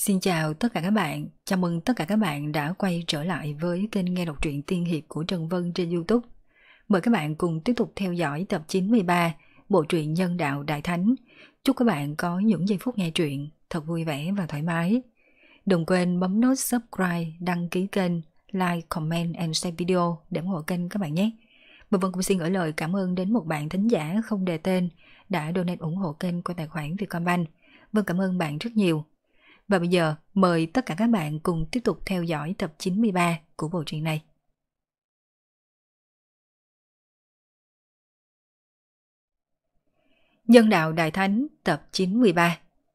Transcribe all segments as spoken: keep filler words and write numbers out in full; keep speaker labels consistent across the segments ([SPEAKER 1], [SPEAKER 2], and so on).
[SPEAKER 1] Xin chào tất cả các bạn, chào mừng tất cả các bạn đã quay trở lại với kênh nghe đọc truyện tiên hiệp của Trần Vân trên YouTube. Mời các bạn cùng tiếp tục theo dõi tập chín mươi ba bộ truyện Nhân đạo Đại Thánh. Chúc các bạn có những giây phút nghe truyện thật vui vẻ và thoải mái. Đừng quên bấm nút subscribe, đăng ký kênh, like, comment and share video để ủng hộ kênh các bạn nhé. Và Vân cũng xin gửi lời cảm ơn đến một bạn thính giả không đề tên đã donate ủng hộ kênh qua tài khoản Vietcombank. Vân cảm ơn bạn rất nhiều. Và bây giờ mời tất cả các bạn cùng tiếp tục theo dõi tập chín mươi ba của bộ truyện này. Nhân đạo Đại Thánh tập chín mươi ba.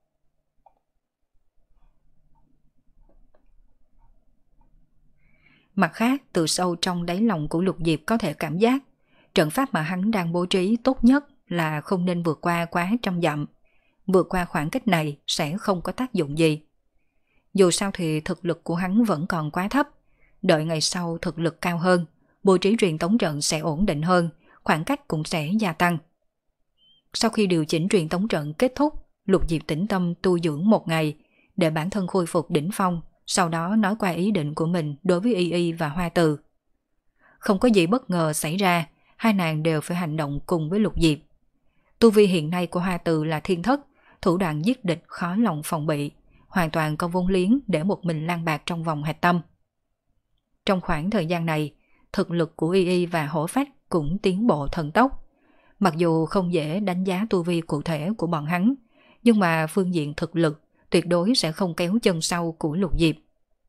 [SPEAKER 1] Mặt khác, từ sâu trong đáy lòng của Lục Diệp có thể cảm giác trận pháp mà hắn đang bố trí tốt nhất là không nên vượt qua quá trăm dặm. Vượt qua khoảng cách này sẽ không có tác dụng gì. Dù sao thì thực lực của hắn vẫn còn quá thấp. Đợi ngày sau thực lực cao hơn, bố trí truyền tống trận sẽ ổn định hơn, khoảng cách cũng sẽ gia tăng. Sau khi điều chỉnh truyền tống trận kết thúc, Lục Diệp tĩnh tâm tu dưỡng một ngày để bản thân khôi phục đỉnh phong, sau đó nói qua ý định của mình đối với Y Y và Hoa Từ. Không có gì bất ngờ xảy ra, hai nàng đều phải hành động cùng với Lục Diệp. Tu vi hiện nay của Hoa Từ là thiên thất, thủ đoạn giết địch khó lòng phòng bị, hoàn toàn có vốn liếng để một mình lang bạc trong vòng hạch tâm. Trong khoảng thời gian này, thực lực của Y Y và Hổ Phách cũng tiến bộ thần tốc. Mặc dù không dễ đánh giá tu vi cụ thể của bọn hắn, nhưng mà phương diện thực lực tuyệt đối sẽ không kéo chân sau của Lục Diệp.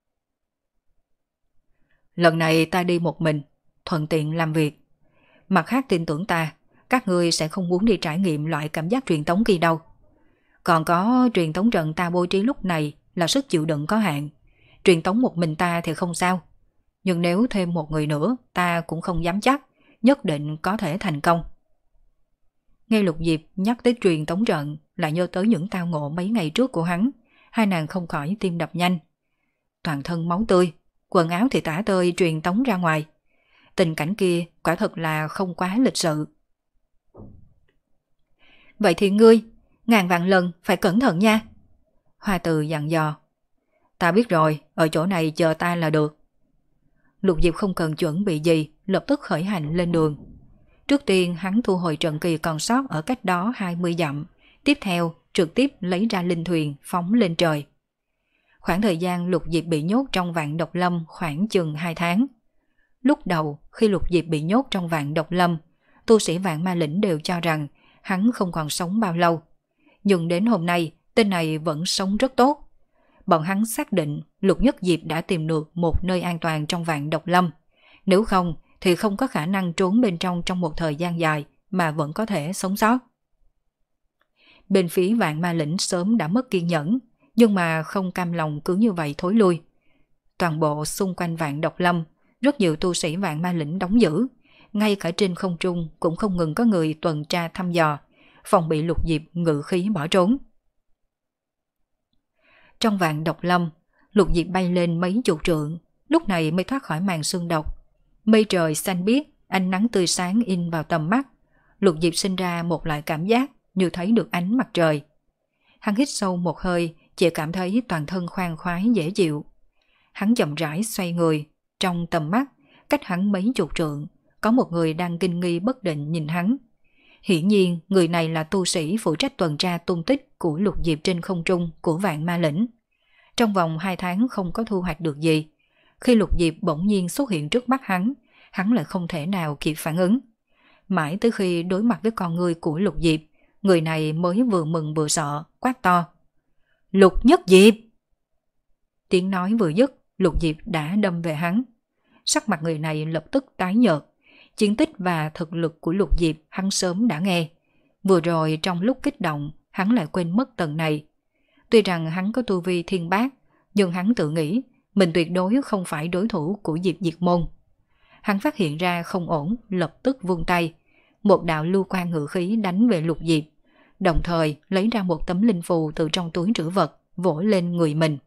[SPEAKER 1] Lần này ta đi một mình, thuận tiện làm việc. Mặt khác tin tưởng ta, các ngươi sẽ không muốn đi trải nghiệm loại cảm giác truyền tống kia đâu. Còn có truyền tống trận ta bố trí lúc này là sức chịu đựng có hạn. Truyền tống một mình ta thì không sao. Nhưng nếu thêm một người nữa, ta cũng không dám chắc, nhất định có thể thành công. Nghe Lục Diệp nhắc tới truyền tống trận, lại nhớ tới những tao ngộ mấy ngày trước của hắn, hai nàng không khỏi tim đập nhanh. Toàn thân máu tươi, quần áo thì tả tơi truyền tống ra ngoài. Tình cảnh kia quả thật là không quá lịch sự. Vậy thì ngươi, ngàn vạn lần phải cẩn thận nha. Hoa Từ dặn dò. Ta biết rồi, ở chỗ này chờ ta là được. Lục Diệp không cần chuẩn bị gì, lập tức khởi hành lên đường. Trước tiên hắn thu hồi trận kỳ còn sót ở cách đó hai mươi dặm, tiếp theo trực tiếp lấy ra linh thuyền phóng lên trời. Khoảng thời gian Lục Diệp bị nhốt trong vạn độc lâm khoảng chừng hai tháng. Lúc đầu khi Lục Diệp bị nhốt trong vạn độc lâm, tu sĩ vạn ma lĩnh đều cho rằng hắn không còn sống bao lâu. Nhưng đến hôm nay, tên này vẫn sống rất tốt. Bọn hắn xác định Lục Nhất Diệp đã tìm được một nơi an toàn trong vạn độc lâm. Nếu không thì không có khả năng trốn bên trong trong một thời gian dài mà vẫn có thể sống sót. Bên phía vạn ma lĩnh sớm đã mất kiên nhẫn, nhưng mà không cam lòng cứ như vậy thối lui. Toàn bộ xung quanh vạn độc lâm, rất nhiều tu sĩ vạn ma lĩnh đóng giữ. Ngay cả trên không trung cũng không ngừng có người tuần tra thăm dò, phòng bị Lục Diệp ngự khí bỏ trốn. Trong vạn độc lâm, Lục Diệp bay lên mấy chục trượng, lúc này mới thoát khỏi màn sương độc. Mây trời xanh biếc, ánh nắng tươi sáng in vào tầm mắt. Lục Diệp sinh ra một loại cảm giác như thấy được ánh mặt trời. Hắn hít sâu một hơi, chỉ cảm thấy toàn thân khoan khoái dễ chịu. Hắn chậm rãi xoay người, trong tầm mắt, cách hắn mấy chục trượng, có một người đang kinh nghi bất định nhìn hắn. Hiển nhiên, người này là tu sĩ phụ trách tuần tra tung tích của Lục Diệp trên không trung của vạn ma lĩnh. Trong vòng hai tháng không có thu hoạch được gì. Khi Lục Diệp bỗng nhiên xuất hiện trước mắt hắn, hắn lại không thể nào kịp phản ứng. Mãi tới khi đối mặt với con người của Lục Diệp, người này mới vừa mừng vừa sợ, quát to. Lục Nhất Diệp! Tiếng nói vừa dứt, Lục Diệp đã đâm về hắn. Sắc mặt người này lập tức tái nhợt. Chiến tích và thực lực của Lục Diệp hắn sớm đã nghe. Vừa rồi trong lúc kích động, hắn lại quên mất tầng này. Tuy rằng hắn có tu vi thiên bát, nhưng hắn tự nghĩ mình tuyệt đối không phải đối thủ của Diệp Diệt Môn. Hắn phát hiện ra không ổn, lập tức vung tay. Một đạo lưu quang ngự khí đánh về Lục Diệp, đồng thời lấy ra một tấm linh phù từ trong túi trữ vật, vỗ lên người mình.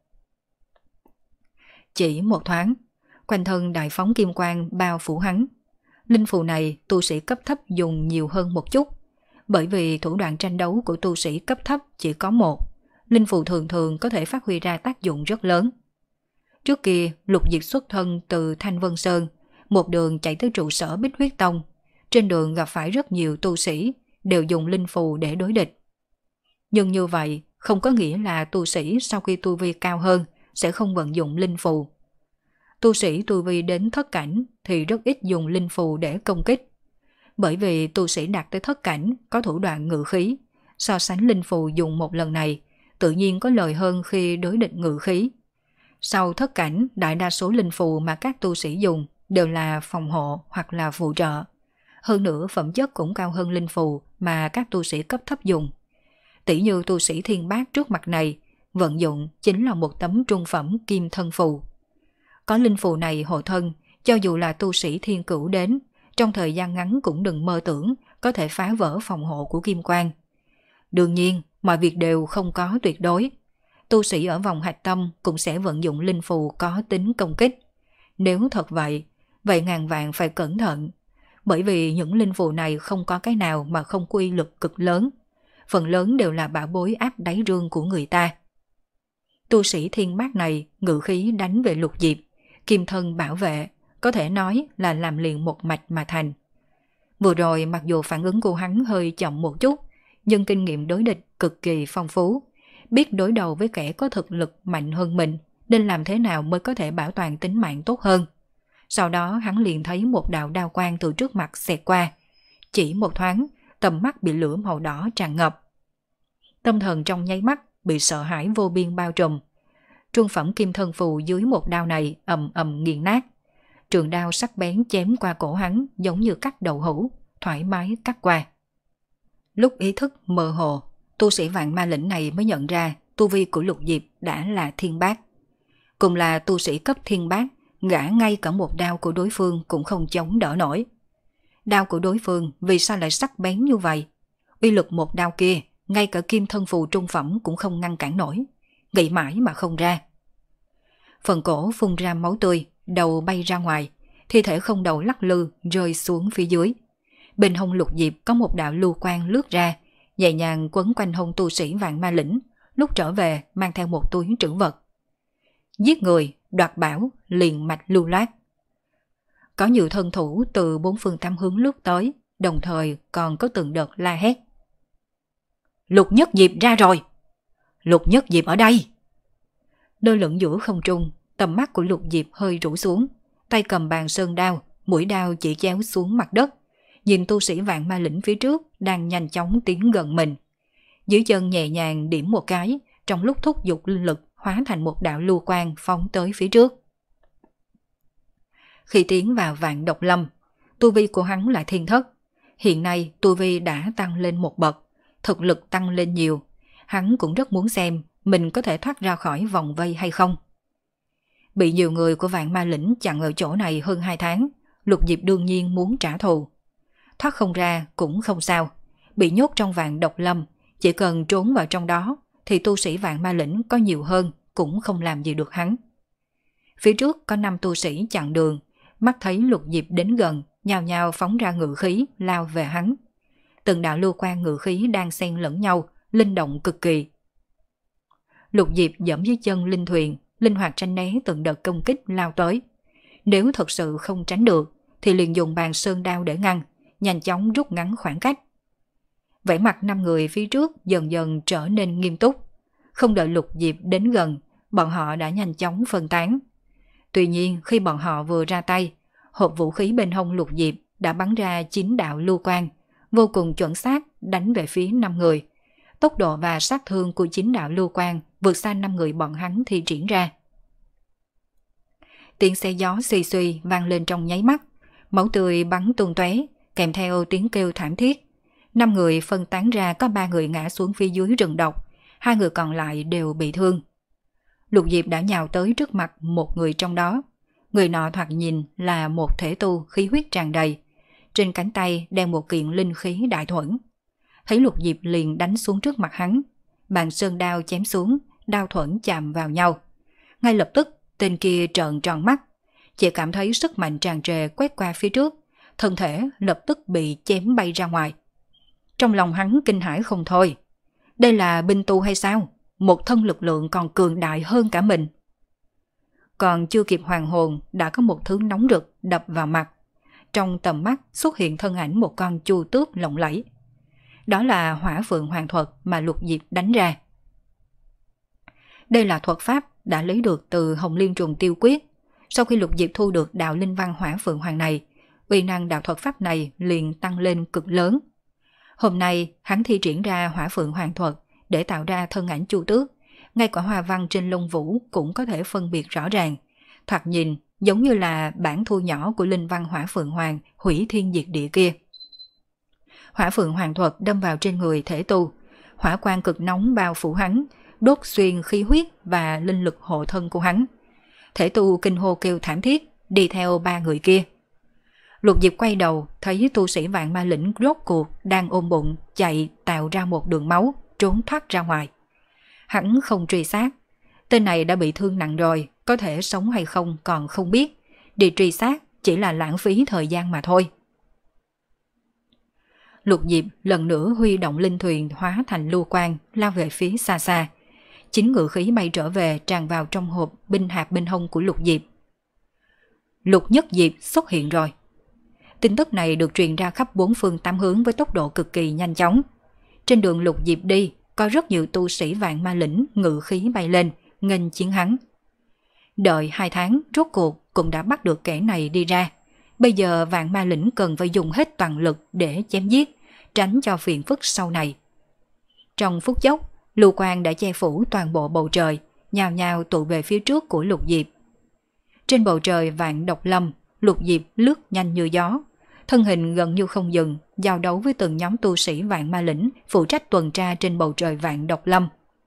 [SPEAKER 1] Chỉ một thoáng, quanh thân đại phóng kim quang bao phủ hắn. Linh phù này tu sĩ cấp thấp dùng nhiều hơn một chút, bởi vì thủ đoạn tranh đấu của tu sĩ cấp thấp chỉ có một, linh phù thường thường có thể phát huy ra tác dụng rất lớn. Trước kia, Lục Diệp xuất thân từ Thanh Vân Sơn, một đường chạy tới trụ sở Bích Huyết Tông. Trên đường gặp phải rất nhiều tu sĩ, đều dùng linh phù để đối địch. Nhưng như vậy, không có nghĩa là tu sĩ sau khi tu vi cao hơn sẽ không vận dụng linh phù. Tu sĩ tu vi đến thất cảnh thì rất ít dùng linh phù để công kích. Bởi vì tu sĩ đạt tới thất cảnh có thủ đoạn ngự khí, so sánh linh phù dùng một lần này, tự nhiên có lợi hơn khi đối địch ngự khí. Sau thất cảnh, đại đa số linh phù mà các tu sĩ dùng đều là phòng hộ hoặc là phụ trợ. Hơn nữa phẩm chất cũng cao hơn linh phù mà các tu sĩ cấp thấp dùng. Tỷ như tu sĩ Thiên Bát trước mặt này, vận dụng chính là một tấm trung phẩm kim thân phù. Có linh phù này hộ thân, cho dù là tu sĩ thiên cửu đến, trong thời gian ngắn cũng đừng mơ tưởng có thể phá vỡ phòng hộ của kim quang. Đương nhiên, mọi việc đều không có tuyệt đối. Tu sĩ ở vòng hạch tâm cũng sẽ vận dụng linh phù có tính công kích. Nếu thật vậy, vậy ngàn vạn phải cẩn thận. Bởi vì những linh phù này không có cái nào mà không có uy lực cực lớn. Phần lớn đều là bảo bối áp đáy rương của người ta. Tu sĩ Thiên Bát này ngự khí đánh về Lục Diệp, kim thân bảo vệ, có thể nói là làm liền một mạch mà thành. Vừa rồi mặc dù phản ứng của hắn hơi chậm một chút, nhưng kinh nghiệm đối địch cực kỳ phong phú, biết đối đầu với kẻ có thực lực mạnh hơn mình, nên làm thế nào mới có thể bảo toàn tính mạng tốt hơn. Sau đó hắn liền thấy một đạo đao quang từ trước mặt xẹt qua. Chỉ một thoáng, tầm mắt bị lửa màu đỏ tràn ngập. Tâm thần trong nháy mắt bị sợ hãi vô biên bao trùm. Trung phẩm kim thân phù dưới một đao này ầm ầm nghiền nát. Trường đao sắc bén chém qua cổ hắn giống như cắt đậu hũ, thoải mái cắt qua. Lúc ý thức mơ hồ, tu sĩ Vạn Ma Lĩnh này mới nhận ra tu vi của Lục Diệp đã là Thiên Bát. Cùng là tu sĩ cấp Thiên Bát, gã ngay cả một đao của đối phương cũng không chống đỡ nổi. Đao của đối phương vì sao lại sắc bén như vậy? Uy lực một đao kia, ngay cả kim thân phù trung phẩm cũng không ngăn cản nổi. Nghĩ mãi mà không ra. Phần cổ phun ra máu tươi, đầu bay ra ngoài, thi thể không đầu lắc lư rơi xuống phía dưới. Bên hông Lục Diệp có một đạo lưu quang lướt ra, nhẹ nhàng quấn quanh hông tu sĩ Vạn Ma Lĩnh, lúc trở về mang theo một túi trữ vật. Giết người, đoạt bảo, liền mạch lưu loát. Có nhiều thân thủ từ bốn phương tám hướng lướt tới, đồng thời còn có từng đợt la hét. Lục Nhất Diệp ra rồi! Lục Nhất Diệp ở đây! Lơ lửng giữa không trung, tầm mắt của Lục Diệp hơi rũ xuống, tay cầm bàn sơn đao, mũi đao chỉ chéo xuống mặt đất, nhìn tu sĩ Vạn Ma Lĩnh phía trước đang nhanh chóng tiến gần mình. Dưới chân nhẹ nhàng điểm một cái, trong lúc thúc giục linh lực hóa thành một đạo lưu quang phóng tới phía trước. Khi tiến vào Vạn Độc Lâm, tu vi của hắn là thiên thất. Hiện nay tu vi đã tăng lên một bậc, thực lực tăng lên nhiều. Hắn cũng rất muốn xem mình có thể thoát ra khỏi vòng vây hay không. Bị nhiều người của Vạn Ma Lĩnh chặn ở chỗ này hơn hai tháng, Lục Diệp đương nhiên muốn trả thù. Thoát không ra cũng không sao, bị nhốt trong Vạn Độc Lâm, chỉ cần trốn vào trong đó thì tu sĩ Vạn Ma Lĩnh có nhiều hơn cũng không làm gì được hắn. Phía trước có năm tu sĩ chặn đường, mắt thấy Lục Diệp đến gần, nhao nhao phóng ra ngự khí lao về hắn. Từng đạo lưu quang ngự khí đang xen lẫn nhau, linh động cực kỳ. Lục Diệp giẫm dưới chân linh thuyền, linh hoạt tránh né từng đợt công kích lao tới. Nếu thật sự không tránh được thì liền dùng bàn sơn đao để ngăn, nhanh chóng rút ngắn khoảng cách. Vẻ mặt năm người phía trước dần dần trở nên nghiêm túc. Không đợi Lục Diệp đến gần, bọn họ đã nhanh chóng phân tán. Tuy nhiên khi bọn họ vừa ra tay, hộp vũ khí bên hông Lục Diệp đã bắn ra chín đạo lưu quang, vô cùng chuẩn xác đánh về phía năm người. Tốc độ và sát thương của chín đạo lưu quang vượt xa năm người bọn hắn thi triển ra. Tiếng xe gió suy suy vang lên trong nháy mắt, máu tươi bắn tung tóe, kèm theo tiếng kêu thảm thiết. Năm người phân tán ra, có ba người ngã xuống phía dưới rừng độc, hai người còn lại đều bị thương. Lục Diệp đã nhào tới trước mặt một người trong đó. Người nọ thoạt nhìn là một thể tu khí huyết tràn đầy, trên cánh tay đeo một kiện linh khí đại thuẫn. Thấy Lục Diệp liền đánh xuống trước mặt hắn, bàn sơn đao chém xuống, đao thuẫn chạm vào nhau. Ngay lập tức tên kia trợn tròn mắt, chỉ cảm thấy sức mạnh tràn trề quét qua phía trước, thân thể lập tức bị chém bay ra ngoài. Trong lòng hắn kinh hãi không thôi. Đây là binh tu hay sao? một thân lực lượng còn cường đại hơn cả mình. Còn chưa kịp hoàn hồn đã có một thứ nóng rực đập vào mặt. Trong tầm mắt xuất hiện thân ảnh một con chu tước lộng lẫy. Đó là hỏa phượng hoàng thuật mà Lục Diệp đánh ra. Đây là thuật pháp đã lấy được từ Hồng Liên Trùng Tiêu Quyết. Sau khi Lục Diệp thu được đạo linh văn hỏa phượng hoàng này, uy năng đạo thuật pháp này liền tăng lên cực lớn. Hôm nay hắn thi triển ra hỏa phượng hoàng thuật để tạo ra thân ảnh chu tước. Ngay cả hoa văn trên lông vũ cũng có thể phân biệt rõ ràng. Thoạt nhìn giống như là bản thu nhỏ của linh văn hỏa phượng hoàng hủy thiên diệt địa kia. Hỏa phượng hoàng thuật đâm vào trên người thể tu. Hỏa quang cực nóng bao phủ hắn, đốt xuyên khí huyết và linh lực hộ thân của hắn. Thể tu kinh hô kêu thảm thiết, đi theo ba người kia. Lục Diệp quay đầu, thấy tu sĩ Vạn Ma Lĩnh rốt cuộc đang ôm bụng chạy tạo ra một đường máu, trốn thoát ra ngoài. Hắn không truy sát. Tên này đã bị thương nặng rồi, có thể sống hay không còn không biết. Đi truy sát chỉ là lãng phí thời gian mà thôi. Lục Diệp lần nữa huy động linh thuyền hóa thành lưu quang lao về phía xa xa. Chính ngự khí bay trở về tràn vào trong hộp binh hạp bên hông của Lục Diệp. Lục Nhất Diệp xuất hiện rồi. Tin tức này được truyền ra khắp bốn phương tám hướng với tốc độ cực kỳ nhanh chóng. Trên đường Lục Diệp đi, có rất nhiều tu sĩ Vạn Ma Lĩnh ngự khí bay lên, nghênh chiến hắn. Đợi hai tháng, rốt cuộc cũng đã bắt được kẻ này đi ra. Bây giờ Vạn Ma Lĩnh cần phải dùng hết toàn lực để chém giết, tránh cho phiền phức sau này. Trong phút chốc, lưu quang đã che phủ toàn bộ bầu trời, nhào nhào tụ về phía trước của Lục Diệp. Trên bầu trời Vạn Độc Lâm, Lục Diệp lướt nhanh như gió. Thân hình gần như không dừng, giao đấu với từng nhóm tu sĩ Vạn Ma Lĩnh phụ trách tuần tra trên bầu trời Vạn Độc Lâm.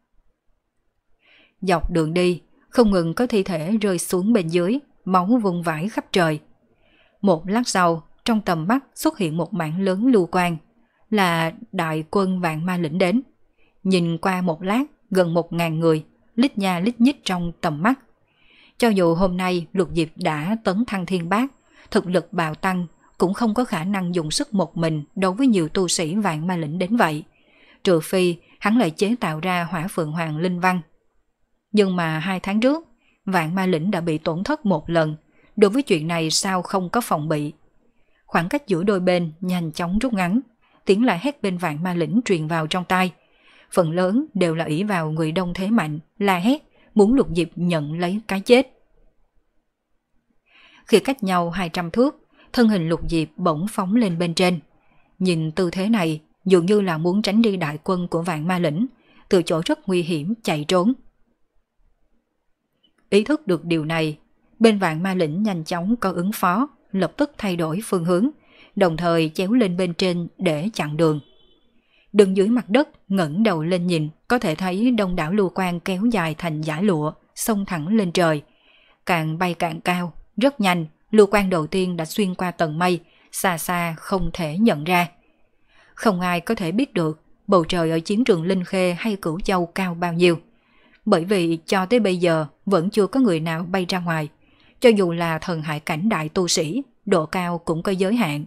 [SPEAKER 1] Dọc đường đi, không ngừng có thi thể rơi xuống bên dưới, máu vung vãi khắp trời. Một lát sau, trong tầm mắt xuất hiện một mảng lớn lưu quang, là đại quân Vạn Ma Lĩnh đến. Nhìn qua một lát, gần một ngàn người, lít nha lít nhít trong tầm mắt. Cho dù hôm nay Lục Diệp đã tấn thăng thiên bát, thực lực bạo tăng, cũng không có khả năng dùng sức một mình đối với nhiều tu sĩ Vạn Ma Lĩnh đến vậy. Trừ phi hắn lại chế tạo ra hỏa phượng hoàng linh văn. Nhưng mà hai tháng trước, Vạn Ma Lĩnh đã bị tổn thất một lần. Đối với chuyện này sao không có phòng bị? Khoảng cách giữa đôi bên nhanh chóng rút ngắn. Tiếng lại hét bên Vạn Ma Lĩnh truyền vào trong tai. Phần lớn đều là ỷ vào người đông thế mạnh, la hét, muốn Lục Diệp nhận lấy cái chết. Khi cách nhau hai trăm thước, thân hình Lục Diệp bỗng phóng lên bên trên. Nhìn tư thế này, dường như là muốn tránh đi đại quân của Vạn Ma Lĩnh, từ chỗ rất nguy hiểm chạy trốn. Ý thức được điều này, bên Vạn Ma Lĩnh nhanh chóng có ứng phó, lập tức thay đổi phương hướng, đồng thời chéo lên bên trên để chặn đường. Đứng dưới mặt đất, ngẩng đầu lên nhìn, có thể thấy đông đảo lưu quang kéo dài thành dải lụa, xông thẳng lên trời. Càng bay càng cao, rất nhanh, lưu quang đầu tiên đã xuyên qua tầng mây, xa xa không thể nhận ra. Không ai có thể biết được bầu trời ở chiến trường Linh Khê hay Cửu Châu cao bao nhiêu. Bởi vì cho tới bây giờ vẫn chưa có người nào bay ra ngoài. Cho dù là thần hải cảnh đại tu sĩ, độ cao cũng có giới hạn.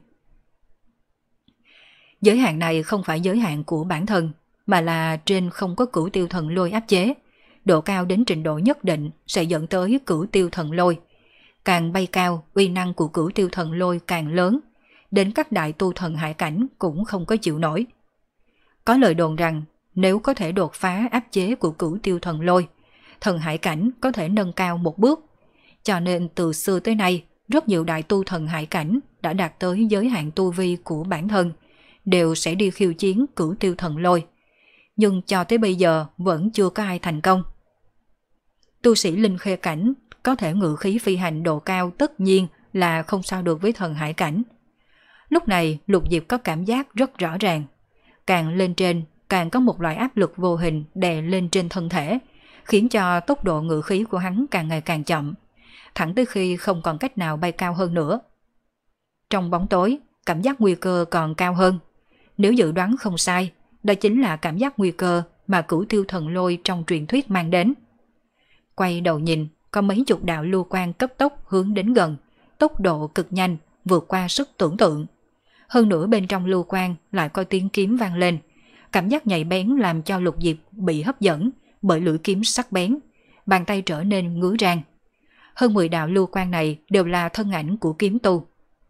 [SPEAKER 1] Giới hạn này không phải giới hạn của bản thân, mà là trên không có cửu tiêu thần lôi áp chế. Độ cao đến trình độ nhất định sẽ dẫn tới cửu tiêu thần lôi. Càng bay cao, uy năng của cửu tiêu thần lôi càng lớn. Đến các đại tu thần hải cảnh cũng không có chịu nổi. Có lời đồn rằng nếu có thể đột phá áp chế của cửu tiêu thần lôi, thần hải cảnh có thể nâng cao một bước. Cho nên từ xưa tới nay, rất nhiều đại tu thần hải cảnh đã đạt tới giới hạn tu vi của bản thân, đều sẽ đi khiêu chiến cửu tiêu thần lôi. Nhưng cho tới bây giờ vẫn chưa có ai thành công. Tu sĩ Linh Khê cảnh có thể ngự khí phi hành độ cao tất nhiên là không sao được với thần hải cảnh. Lúc này Lục Diệp có cảm giác rất rõ ràng. Càng lên trên, càng có một loại áp lực vô hình đè lên trên thân thể, khiến cho tốc độ ngự khí của hắn càng ngày càng chậm, thẳng tới khi không còn cách nào bay cao hơn nữa. Trong bóng tối, cảm giác nguy cơ còn cao hơn. Nếu dự đoán không sai, đó chính là cảm giác nguy cơ mà cửu tiêu thần lôi trong truyền thuyết mang đến. Quay đầu nhìn, có mấy chục đạo lưu quang cấp tốc hướng đến gần, tốc độ cực nhanh, vượt qua sức tưởng tượng. Hơn nữa bên trong lưu quang lại có tiếng kiếm vang lên, cảm giác nhạy bén làm cho Lục Diệp bị hấp dẫn, bởi lưỡi kiếm sắc bén, bàn tay trở nên ngứa rang. Hơn mười đạo lưu quang này đều là thân ảnh của kiếm tu.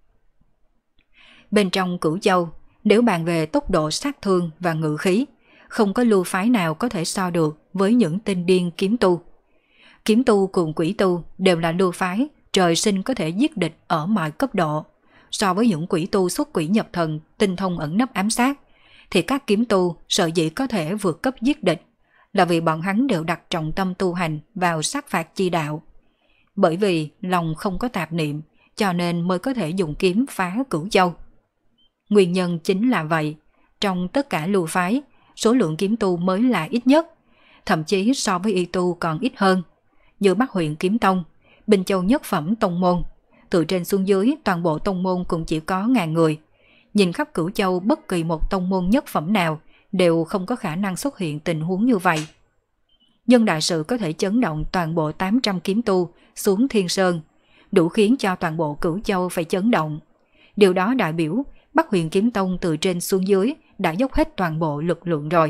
[SPEAKER 1] Bên trong Cửu Châu, nếu bàn về tốc độ sát thương và ngự khí, không có lưu phái nào có thể so được với những tên điên kiếm tu. Kiếm tu cùng quỷ tu đều là lưu phái trời sinh có thể giết địch ở mọi cấp độ. So với những quỷ tu xuất quỷ nhập thần, tinh thông ẩn nấp ám sát, thì các kiếm tu sợ dĩ có thể vượt cấp giết địch là vì bọn hắn đều đặt trọng tâm tu hành vào sát phạt chi đạo. Bởi vì lòng không có tạp niệm, cho nên mới có thể dùng kiếm phá Cửu Châu. Nguyên nhân chính là vậy, trong tất cả lưu phái, số lượng kiếm tu mới là ít nhất, thậm chí so với y tu còn ít hơn. Như Bắc huyện Kiếm Tông, Bình Châu nhất phẩm tông môn, từ trên xuống dưới toàn bộ tông môn cũng chỉ có ngàn người. Nhìn khắp Cửu Châu, bất kỳ một tông môn nhất phẩm nào đều không có khả năng xuất hiện tình huống như vậy. Nhưng đại sự có thể chấn động toàn bộ tám trăm kiếm tu xuống Thiên Sơn, đủ khiến cho toàn bộ Cửu Châu phải chấn động. Điều đó đại biểu Bắc huyện Kiếm Tông từ trên xuống dưới đã dốc hết toàn bộ lực lượng rồi.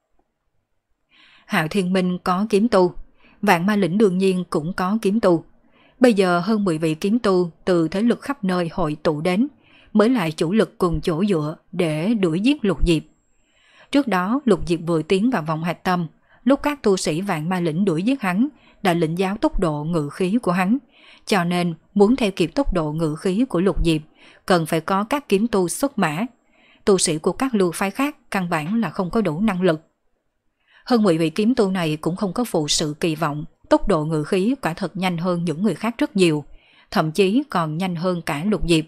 [SPEAKER 1] Hạo Thiên Minh có kiếm tu, Vạn Ma Lĩnh đương nhiên cũng có kiếm tu. Bây giờ hơn mười vị kiếm tu từ thế lực khắp nơi hội tụ đến, mới lại chủ lực cùng chỗ dựa để đuổi giết Lục Diệp. Trước đó Lục Diệp vừa tiến vào vòng hạch tâm, lúc các tu sĩ Vạn Ma Lĩnh đuổi giết hắn đã lĩnh giáo tốc độ ngự khí của hắn, cho nên muốn theo kịp tốc độ ngự khí của Lục Diệp cần phải có các kiếm tu xuất mã. Tu sĩ của các lưu phái khác căn bản là không có đủ năng lực. Hơn mười vị kiếm tu này cũng không có phụ sự kỳ vọng, tốc độ ngự khí quả thật nhanh hơn những người khác rất nhiều, thậm chí còn nhanh hơn cả Lục Diệp.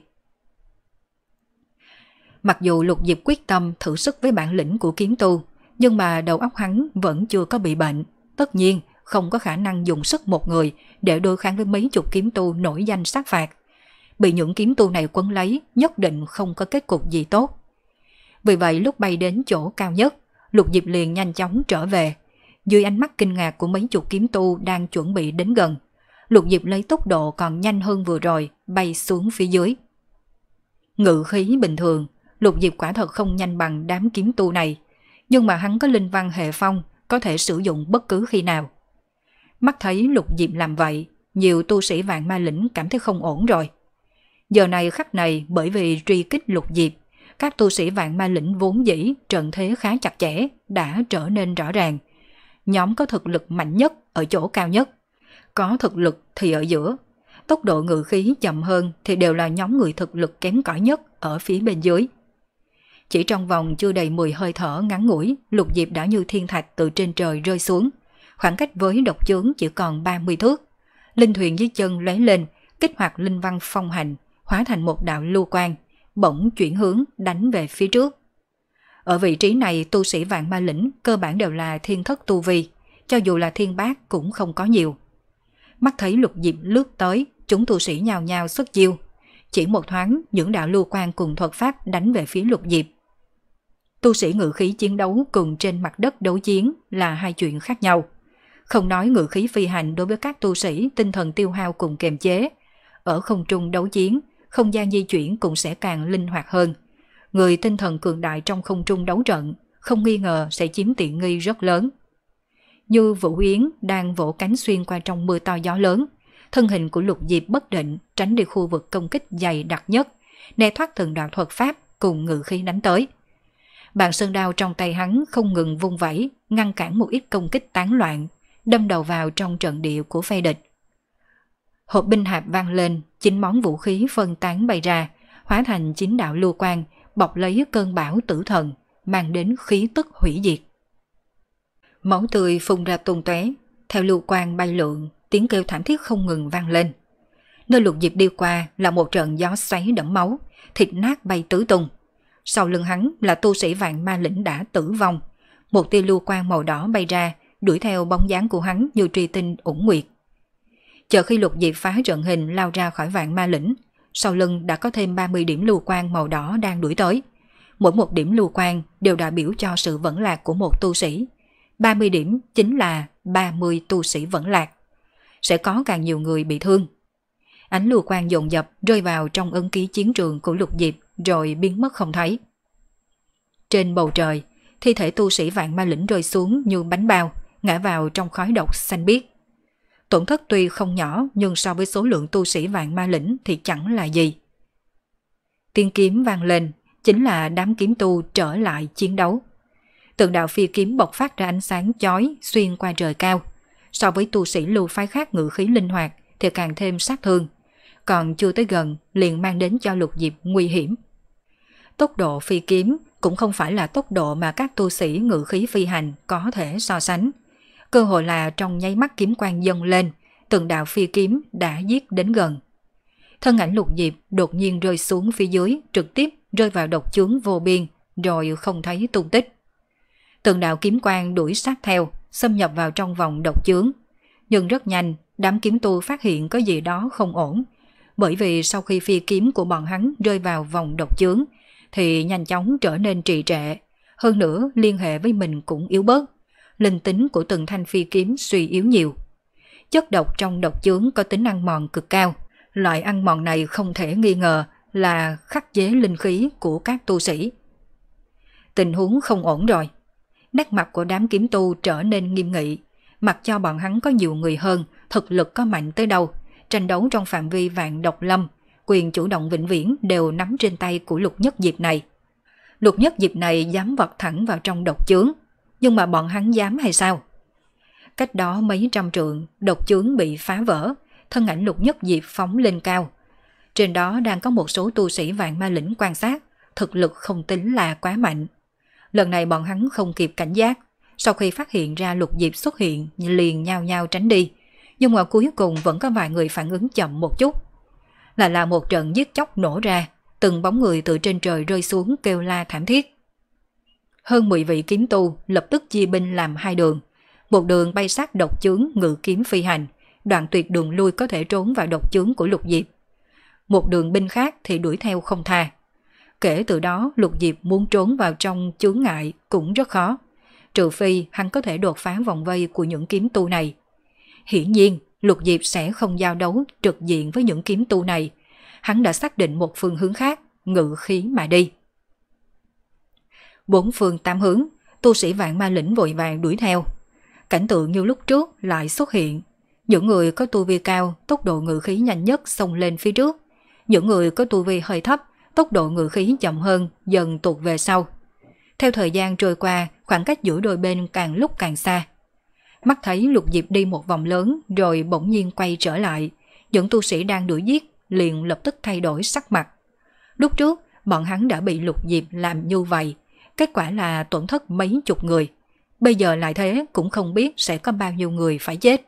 [SPEAKER 1] Mặc dù Lục Diệp quyết tâm thử sức với bản lĩnh của kiếm tu, nhưng mà đầu óc hắn vẫn chưa có bị bệnh, tất nhiên không có khả năng dùng sức một người để đối kháng với mấy chục kiếm tu nổi danh sát phạt. Bị những kiếm tu này quấn lấy nhất định không có kết cục gì tốt. Vì vậy lúc bay đến chỗ cao nhất, Lục Diệp liền nhanh chóng trở về. Dưới ánh mắt kinh ngạc của mấy chục kiếm tu đang chuẩn bị đến gần, Lục Diệp lấy tốc độ còn nhanh hơn vừa rồi bay xuống phía dưới. Ngự khí bình thường, Lục Diệp quả thật không nhanh bằng đám kiếm tu này, nhưng mà hắn có linh văn hệ phong, có thể sử dụng bất cứ khi nào. Mắt thấy Lục Diệp làm vậy, nhiều tu sĩ Vạn Ma Lĩnh cảm thấy không ổn rồi. Giờ này khắc này, bởi vì truy kích Lục Diệp, các tu sĩ Vạn Ma Lĩnh vốn dĩ trận thế khá chặt chẽ đã trở nên rõ ràng. Nhóm có thực lực mạnh nhất ở chỗ cao nhất, có thực lực thì ở giữa, tốc độ ngự khí chậm hơn thì đều là nhóm người thực lực kém cỏi nhất ở phía bên dưới. Chỉ trong vòng chưa đầy mười hơi thở ngắn ngủi, Lục Diệp đã như thiên thạch từ trên trời rơi xuống, khoảng cách với độc chướng chỉ còn ba mươi thước. Linh thuyền dưới chân lóe lên, kích hoạt linh văn phong hành, hóa thành một đạo lưu quang, bỗng chuyển hướng đánh về phía trước. Ở vị trí này tu sĩ Vạn Ma Lĩnh cơ bản đều là thiên thất tu vi, cho dù là thiên bát cũng không có nhiều. Mắt thấy Lục Diệp lướt tới, chúng tu sĩ nhào nhào xuất chiêu. Chỉ một thoáng, những đạo lưu quang cùng thuật pháp đánh về phía Lục Diệp. Tu sĩ ngự khí chiến đấu cùng trên mặt đất đấu chiến là hai chuyện khác nhau. Không nói ngự khí phi hành đối với các tu sĩ tinh thần tiêu hao cùng kiềm chế, ở không trung đấu chiến, không gian di chuyển cũng sẽ càng linh hoạt hơn. Người tinh thần cường đại trong không trung đấu trận không nghi ngờ sẽ chiếm tiện nghi rất lớn. Như Vũ Yến đang vỗ cánh xuyên qua trong mưa to gió lớn, thân hình của Lục Diệp bất định tránh đi khu vực công kích dày đặc nhất, né thoát thần đạo thuật pháp cùng ngự khí đánh tới. Bàn sơn đao trong tay hắn không ngừng vung vẩy, ngăn cản một ít công kích tán loạn, đâm đầu vào trong trận địa của phe địch. Hộp binh hạp vang lên, chín món vũ khí phân tán bay ra, hóa thành chín đạo lưu quang, bọc lấy cơn bão tử thần, mang đến khí tức hủy diệt. Máu tươi phun ra tung tóe, theo lưu quang bay lượn, tiếng kêu thảm thiết không ngừng vang lên. Nơi Lục Diệp đi qua là một trận gió xoáy đẫm máu, thịt nát bay tứ tung. Sau lưng hắn là tu sĩ Vạn Ma Lĩnh đã tử vong. Một tia lưu quang màu đỏ bay ra, đuổi theo bóng dáng của hắn như truy tinh ủng nguyệt. Chờ khi Lục Diệp phá trận hình lao ra khỏi Vạn Ma Lĩnh, sau lưng đã có thêm ba mươi điểm lưu quang màu đỏ đang đuổi tới. Mỗi một điểm lưu quang đều đại biểu cho sự vẫn lạc của một tu sĩ. ba mươi điểm chính là ba mươi tu sĩ vẫn lạc. Sẽ có càng nhiều người bị thương. Ánh lưu quang dồn dập rơi vào trong ấn ký chiến trường của Lục Diệp rồi biến mất không thấy. Trên bầu trời, thi thể tu sĩ Vạn Ma Lĩnh rơi xuống như bánh bao, ngã vào trong khói độc xanh biếc. Tổn thất tuy không nhỏ nhưng so với số lượng tu sĩ vạn ma lĩnh thì chẳng là gì. Tiếng kiếm vang lên, chính là đám kiếm tu trở lại chiến đấu. Từng đạo phi kiếm bộc phát ra ánh sáng chói xuyên qua trời cao. So với tu sĩ lưu phái khác ngự khí linh hoạt thì càng thêm sát thương. Còn chưa tới gần liền mang đến cho Lục Diệp nguy hiểm. Tốc độ phi kiếm cũng không phải là tốc độ mà các tu sĩ ngự khí phi hành có thể so sánh. Cơ hội là trong nháy mắt kiếm quang dâng lên, từng đạo phi kiếm đã giết đến gần. Thân ảnh Lục Diệp đột nhiên rơi xuống phía dưới, trực tiếp rơi vào độc chướng vô biên, rồi không thấy tung tích. Từng đạo kiếm quang đuổi sát theo, xâm nhập vào trong vòng độc chướng. Nhưng rất nhanh, đám kiếm tu phát hiện có gì đó không ổn. Bởi vì sau khi phi kiếm của bọn hắn rơi vào vòng độc chướng, thì nhanh chóng trở nên trì trệ. Hơn nữa, liên hệ với mình cũng yếu bớt. Linh tính của từng thanh phi kiếm suy yếu nhiều. Chất độc trong độc chướng có tính ăn mòn cực cao. Loại ăn mòn này không thể nghi ngờ là khắc chế linh khí của các tu sĩ. Tình huống không ổn rồi. Nét mặt của đám kiếm tu trở nên nghiêm nghị. Mặc cho bọn hắn có nhiều người hơn, thực lực có mạnh tới đâu, tranh đấu trong phạm vi vạn độc lâm, quyền chủ động vĩnh viễn đều nắm trên tay của Lục Nhất Diệp này. Lục Nhất Diệp này dám vọt thẳng vào trong độc chướng, nhưng mà bọn hắn dám hay sao? Cách đó mấy trăm trượng, độc chướng bị phá vỡ, thân ảnh Lục Nhất Diệp phóng lên cao. Trên đó đang có một số tu sĩ vạn ma lĩnh quan sát, thực lực không tính là quá mạnh. Lần này bọn hắn không kịp cảnh giác, sau khi phát hiện ra Lục Diệp xuất hiện liền nhao nhao tránh đi, nhưng mà cuối cùng vẫn có vài người phản ứng chậm một chút. Là là một trận giết chóc nổ ra, từng bóng người từ trên trời rơi xuống kêu la thảm thiết. Hơn mười vị kiếm tu lập tức chia binh làm hai đường, một đường bay sát độc chướng ngự kiếm phi hành, đoạn tuyệt đường lui có thể trốn vào độc chướng của Lục Diệp. Một đường binh khác thì đuổi theo không tha. Kể từ đó Lục Diệp muốn trốn vào trong chướng ngại cũng rất khó, trừ phi hắn có thể đột phá vòng vây của những kiếm tu này. Hiển nhiên Lục Diệp sẽ không giao đấu trực diện với những kiếm tu này. Hắn đã xác định một phương hướng khác, ngự khí mà đi. Bốn phương tám hướng, tu sĩ vạn ma lĩnh vội vàng đuổi theo. Cảnh tượng như lúc trước lại xuất hiện. Những người có tu vi cao, tốc độ ngự khí nhanh nhất xông lên phía trước. Những người có tu vi hơi thấp, tốc độ ngự khí chậm hơn, dần tụt về sau. Theo thời gian trôi qua, khoảng cách giữa đôi bên càng lúc càng xa. Mắt thấy Lục Diệp đi một vòng lớn rồi bỗng nhiên quay trở lại. Những tu sĩ đang đuổi giết liền lập tức thay đổi sắc mặt. Lúc trước, bọn hắn đã bị Lục Diệp làm như vậy. Kết quả là tổn thất mấy chục người. Bây giờ lại thế cũng không biết sẽ có bao nhiêu người phải chết.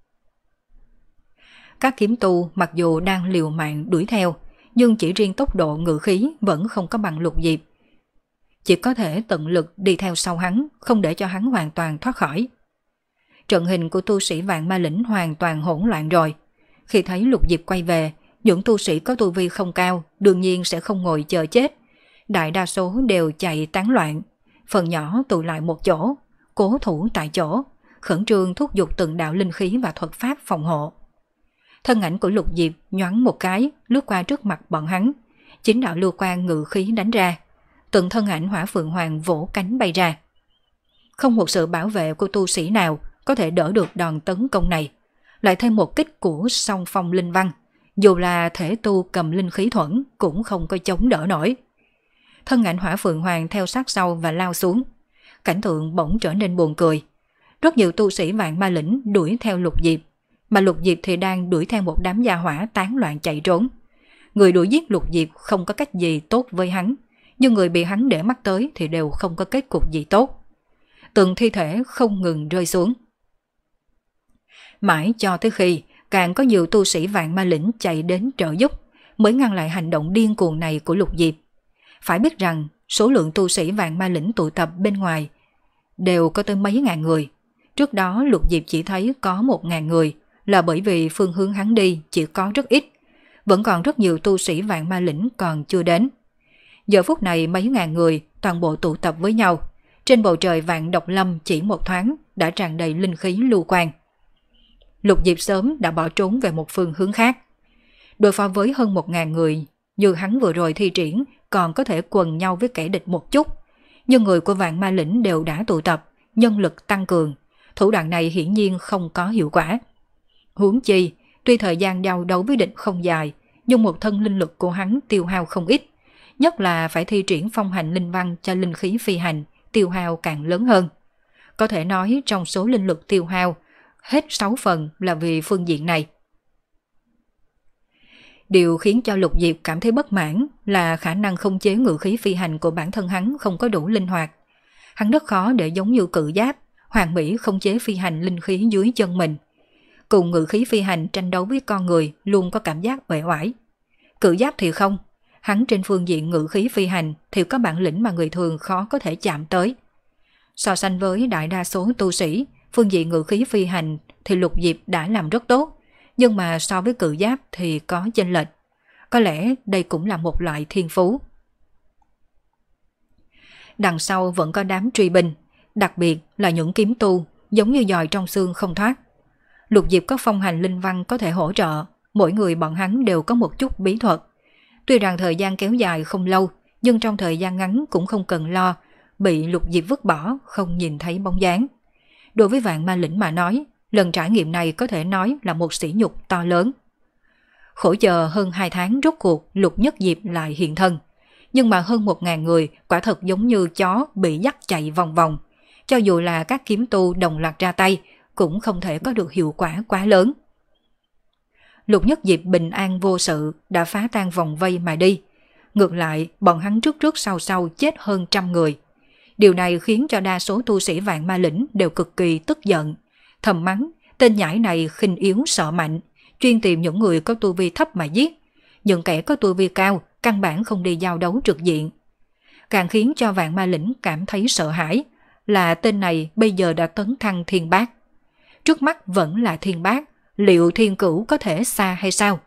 [SPEAKER 1] Các kiếm tu mặc dù đang liều mạng đuổi theo, nhưng chỉ riêng tốc độ ngự khí vẫn không có bằng Lục Diệp. Chỉ có thể tận lực đi theo sau hắn, không để cho hắn hoàn toàn thoát khỏi. Trận hình của tu sĩ vạn ma lĩnh hoàn toàn hỗn loạn rồi. Khi thấy Lục Diệp quay về, những tu sĩ có tu vi không cao đương nhiên sẽ không ngồi chờ chết. Đại đa số đều chạy tán loạn, phần nhỏ tụ lại một chỗ, cố thủ tại chỗ, khẩn trương thúc giục từng đạo linh khí và thuật pháp phòng hộ. Thân ảnh của Lục Diệp nhoáng một cái lướt qua trước mặt bọn hắn, chính đạo lưu quang ngự khí đánh ra, từng thân ảnh hỏa phượng hoàng vỗ cánh bay ra. Không một sự bảo vệ của tu sĩ nào có thể đỡ được đòn tấn công này, lại thêm một kích của song phong linh văn, dù là thể tu cầm linh khí thuẫn cũng không có chống đỡ nổi. Thân ảnh hỏa phượng hoàng theo sát sau và lao xuống. Cảnh tượng bỗng trở nên buồn cười. Rất nhiều tu sĩ vạn ma lĩnh đuổi theo Lục Diệp, mà Lục Diệp thì đang đuổi theo một đám gia hỏa tán loạn chạy trốn. Người đuổi giết Lục Diệp không có cách gì tốt với hắn, nhưng người bị hắn để mắt tới thì đều không có kết cục gì tốt. Từng thi thể không ngừng rơi xuống. Mãi cho tới khi càng có nhiều tu sĩ vạn ma lĩnh chạy đến trợ giúp, mới ngăn lại hành động điên cuồng này của Lục Diệp. Phải biết rằng số lượng tu sĩ vạn ma lĩnh tụ tập bên ngoài đều có tới mấy ngàn người. Trước đó Lục Diệp chỉ thấy có một ngàn người, là bởi vì phương hướng hắn đi chỉ có rất ít. Vẫn còn rất nhiều tu sĩ vạn ma lĩnh còn chưa đến. Giờ phút này mấy ngàn người toàn bộ tụ tập với nhau. Trên bầu trời vạn độc lâm chỉ một thoáng đã tràn đầy linh khí lưu quang. Lục Diệp sớm đã bỏ trốn về một phương hướng khác. Đối phó với hơn một ngàn người, như hắn vừa rồi thi triển còn có thể quần nhau với kẻ địch một chút. Nhưng người của vạn ma lĩnh đều đã tụ tập, nhân lực tăng cường, thủ đoạn này hiển nhiên không có hiệu quả. Huống chi, tuy thời gian giao đấu với địch không dài, nhưng một thân linh lực của hắn tiêu hao không ít, nhất là phải thi triển phong hành linh văn cho linh khí phi hành, tiêu hao càng lớn hơn. Có thể nói trong số linh lực tiêu hao, hết sáu phần là vì phương diện này. Điều khiến cho Lục Diệp cảm thấy bất mãn là khả năng khống chế ngự khí phi hành của bản thân hắn không có đủ linh hoạt. Hắn rất khó để giống như cự giáp, hoàn mỹ khống chế phi hành linh khí dưới chân mình. Cùng ngự khí phi hành tranh đấu với con người luôn có cảm giác uể oải. Cự giáp thì không, hắn trên phương diện ngự khí phi hành thì có bản lĩnh mà người thường khó có thể chạm tới. So sánh với đại đa số tu sĩ, phương diện ngự khí phi hành thì Lục Diệp đã làm rất tốt, nhưng mà so với cự giáp thì có chênh lệch. Có lẽ đây cũng là một loại thiên phú. Đằng sau vẫn có đám truy binh, đặc biệt là những kiếm tu giống như giòi trong xương không thoát. Lục Diệp có phong hành linh văn có thể hỗ trợ, mỗi người bọn hắn đều có một chút bí thuật. Tuy rằng thời gian kéo dài không lâu, nhưng trong thời gian ngắn cũng không cần lo bị Lục Diệp vứt bỏ, không nhìn thấy bóng dáng. Đối với Vạn Ma Lĩnh mà nói, lần trải nghiệm này có thể nói là một sỉ nhục to lớn. Khổ chờ hơn hai tháng rốt cuộc Lục Nhất Diệp lại hiện thân. Nhưng mà hơn một ngàn người quả thật giống như chó bị dắt chạy vòng vòng. Cho dù là các kiếm tu đồng loạt ra tay, cũng không thể có được hiệu quả quá lớn. Lục Nhất Diệp bình an vô sự đã phá tan vòng vây mà đi. Ngược lại, bọn hắn trước trước sau sau chết hơn trăm người. Điều này khiến cho đa số tu sĩ Vạn Ma Lĩnh đều cực kỳ tức giận. Thầm mắng, tên nhãi này khinh yếu sợ mạnh, chuyên tìm những người có tu vi thấp mà giết. Những kẻ có tu vi cao, căn bản không đi giao đấu trực diện. Càng khiến cho Vạn Ma Lĩnh cảm thấy sợ hãi là tên này bây giờ đã tấn thăng thiên bát. Trước mắt vẫn là thiên bát, liệu thiên cửu có thể xa hay sao?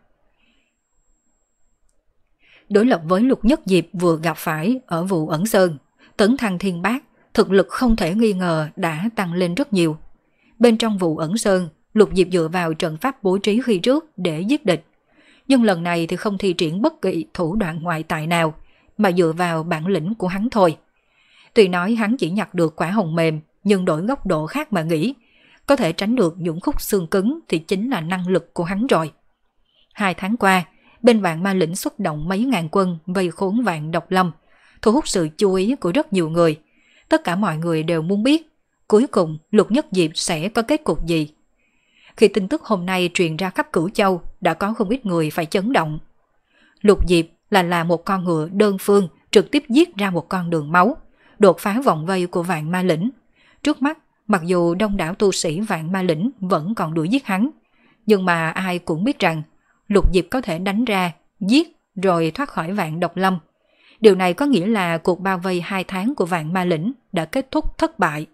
[SPEAKER 1] Đối lập với Lục Nhất Diệp vừa gặp phải ở vụ ẩn sơn, tấn thăng thiên bát, thực lực không thể nghi ngờ đã tăng lên rất nhiều. Bên trong vụ ẩn sơn, Lục Diệp dựa vào trận pháp bố trí khi trước để giết địch. Nhưng lần này thì không thi triển bất kỳ thủ đoạn ngoại tài nào, mà dựa vào bản lĩnh của hắn thôi. Tuy nói hắn chỉ nhặt được quả hồng mềm, nhưng đổi góc độ khác mà nghĩ, có thể tránh được những khúc xương cứng thì chính là năng lực của hắn rồi. Hai tháng qua, bên Vạn Ma Lĩnh xuất động mấy ngàn quân vây khốn Vạn Độc Lâm, thu hút sự chú ý của rất nhiều người. Tất cả mọi người đều muốn biết, cuối cùng Lục Nhất Diệp sẽ có kết cục gì. Khi tin tức hôm nay truyền ra khắp Cửu Châu, đã có không ít người phải chấn động. Lục Diệp là là một con ngựa đơn phương trực tiếp giết ra một con đường máu, đột phá vòng vây của Vạn Ma Lĩnh. Trước mắt, mặc dù đông đảo tu sĩ Vạn Ma Lĩnh vẫn còn đuổi giết hắn, nhưng mà ai cũng biết rằng Lục Diệp có thể đánh ra, giết rồi thoát khỏi Vạn Độc Lâm. Điều này có nghĩa là cuộc bao vây hai tháng của Vạn Ma Lĩnh đã kết thúc thất bại.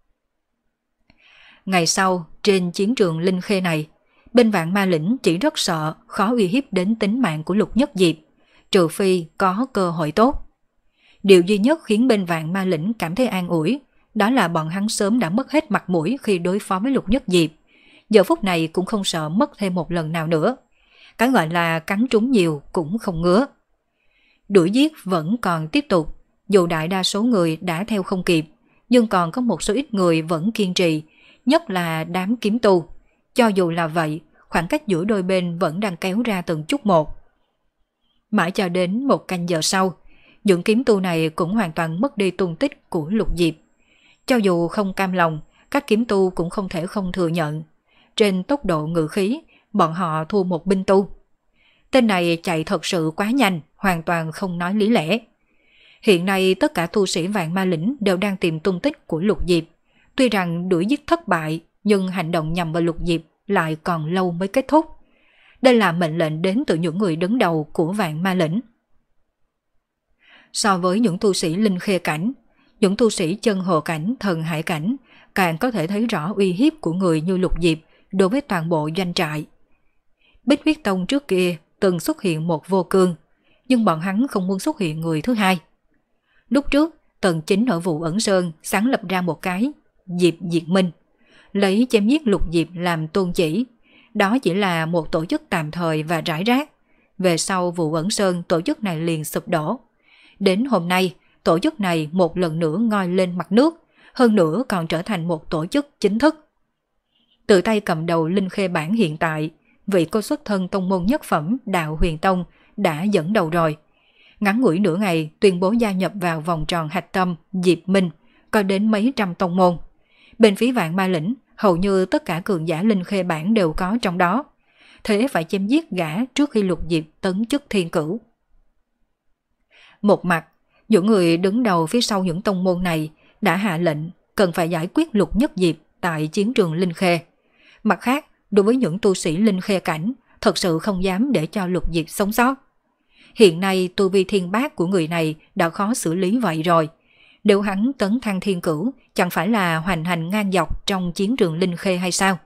[SPEAKER 1] Ngày sau, trên chiến trường Linh Khê này, bên Vạn Ma Lĩnh chỉ rất sợ khó uy hiếp đến tính mạng của Lục Nhất Diệp, trừ phi có cơ hội tốt. Điều duy nhất khiến bên Vạn Ma Lĩnh cảm thấy an ủi, đó là bọn hắn sớm đã mất hết mặt mũi khi đối phó với Lục Nhất Diệp. Giờ phút này cũng không sợ mất thêm một lần nào nữa. Cái gọi là cắn trúng nhiều cũng không ngứa. Đuổi giết vẫn còn tiếp tục, dù đại đa số người đã theo không kịp, nhưng còn có một số ít người vẫn kiên trì, nhất là đám kiếm tu. Cho dù là vậy, khoảng cách giữa đôi bên vẫn đang kéo ra từng chút một. Mãi cho đến một canh giờ sau, những kiếm tu này cũng hoàn toàn mất đi tung tích của Lục Diệp. Cho dù không cam lòng, các kiếm tu cũng không thể không thừa nhận. Trên tốc độ ngự khí, bọn họ thua một binh tu. Tên này chạy thật sự quá nhanh, hoàn toàn không nói lý lẽ. Hiện nay tất cả tu sĩ Vạn Ma Lĩnh đều đang tìm tung tích của Lục Diệp. Tuy rằng đuổi giết thất bại, nhưng hành động nhằm vào Lục Diệp lại còn lâu mới kết thúc. Đây là mệnh lệnh đến từ những người đứng đầu của Vạn Ma Lĩnh. So với những tu sĩ Linh Khê cảnh, những tu sĩ chân hồ cảnh, thần hải cảnh càng có thể thấy rõ uy hiếp của người như Lục Diệp đối với toàn bộ doanh trại. Bích Huyết Tông trước kia từng xuất hiện một vô cương, nhưng bọn hắn không muốn xuất hiện người thứ hai. Lúc trước, Tần Chính ở vụ ẩn sơn sáng lập ra một cái Diệp Diệt Minh, lấy chém giết Lục Diệp làm tôn chỉ. Đó chỉ là một tổ chức tạm thời và rải rác. Về sau vụ ẩn sơn, tổ chức này liền sụp đổ. Đến hôm nay, tổ chức này một lần nữa ngoi lên mặt nước, hơn nữa còn trở thành một tổ chức chính thức. Tự tay cầm đầu linh khê bản hiện tại, vị cô xuất thân tông môn nhất phẩm Đạo Huyền Tông đã dẫn đầu rồi. Ngắn ngủi nửa ngày tuyên bố gia nhập vào vòng tròn hạch tâm Diệp Minh, có đến mấy trăm tông môn. Bên phía Vạn Ma Lĩnh, hầu như tất cả cường giả linh khê bản đều có trong đó. Thế phải chém giết gã trước khi Lục Diệp tấn chức thiên cửu. Một mặt, những người đứng đầu phía sau những tông môn này đã hạ lệnh cần phải giải quyết Lục Nhất Diệp tại chiến trường linh khê. Mặt khác, đối với những tu sĩ linh khê cảnh, thật sự không dám để cho Lục Diệp sống sót. Hiện nay tu vi thiên bát của người này đã khó xử lý vậy rồi. Nếu hắn tấn thăng thiên cửu, chẳng phải là hoành hành ngang dọc trong chiến trường linh khê hay sao?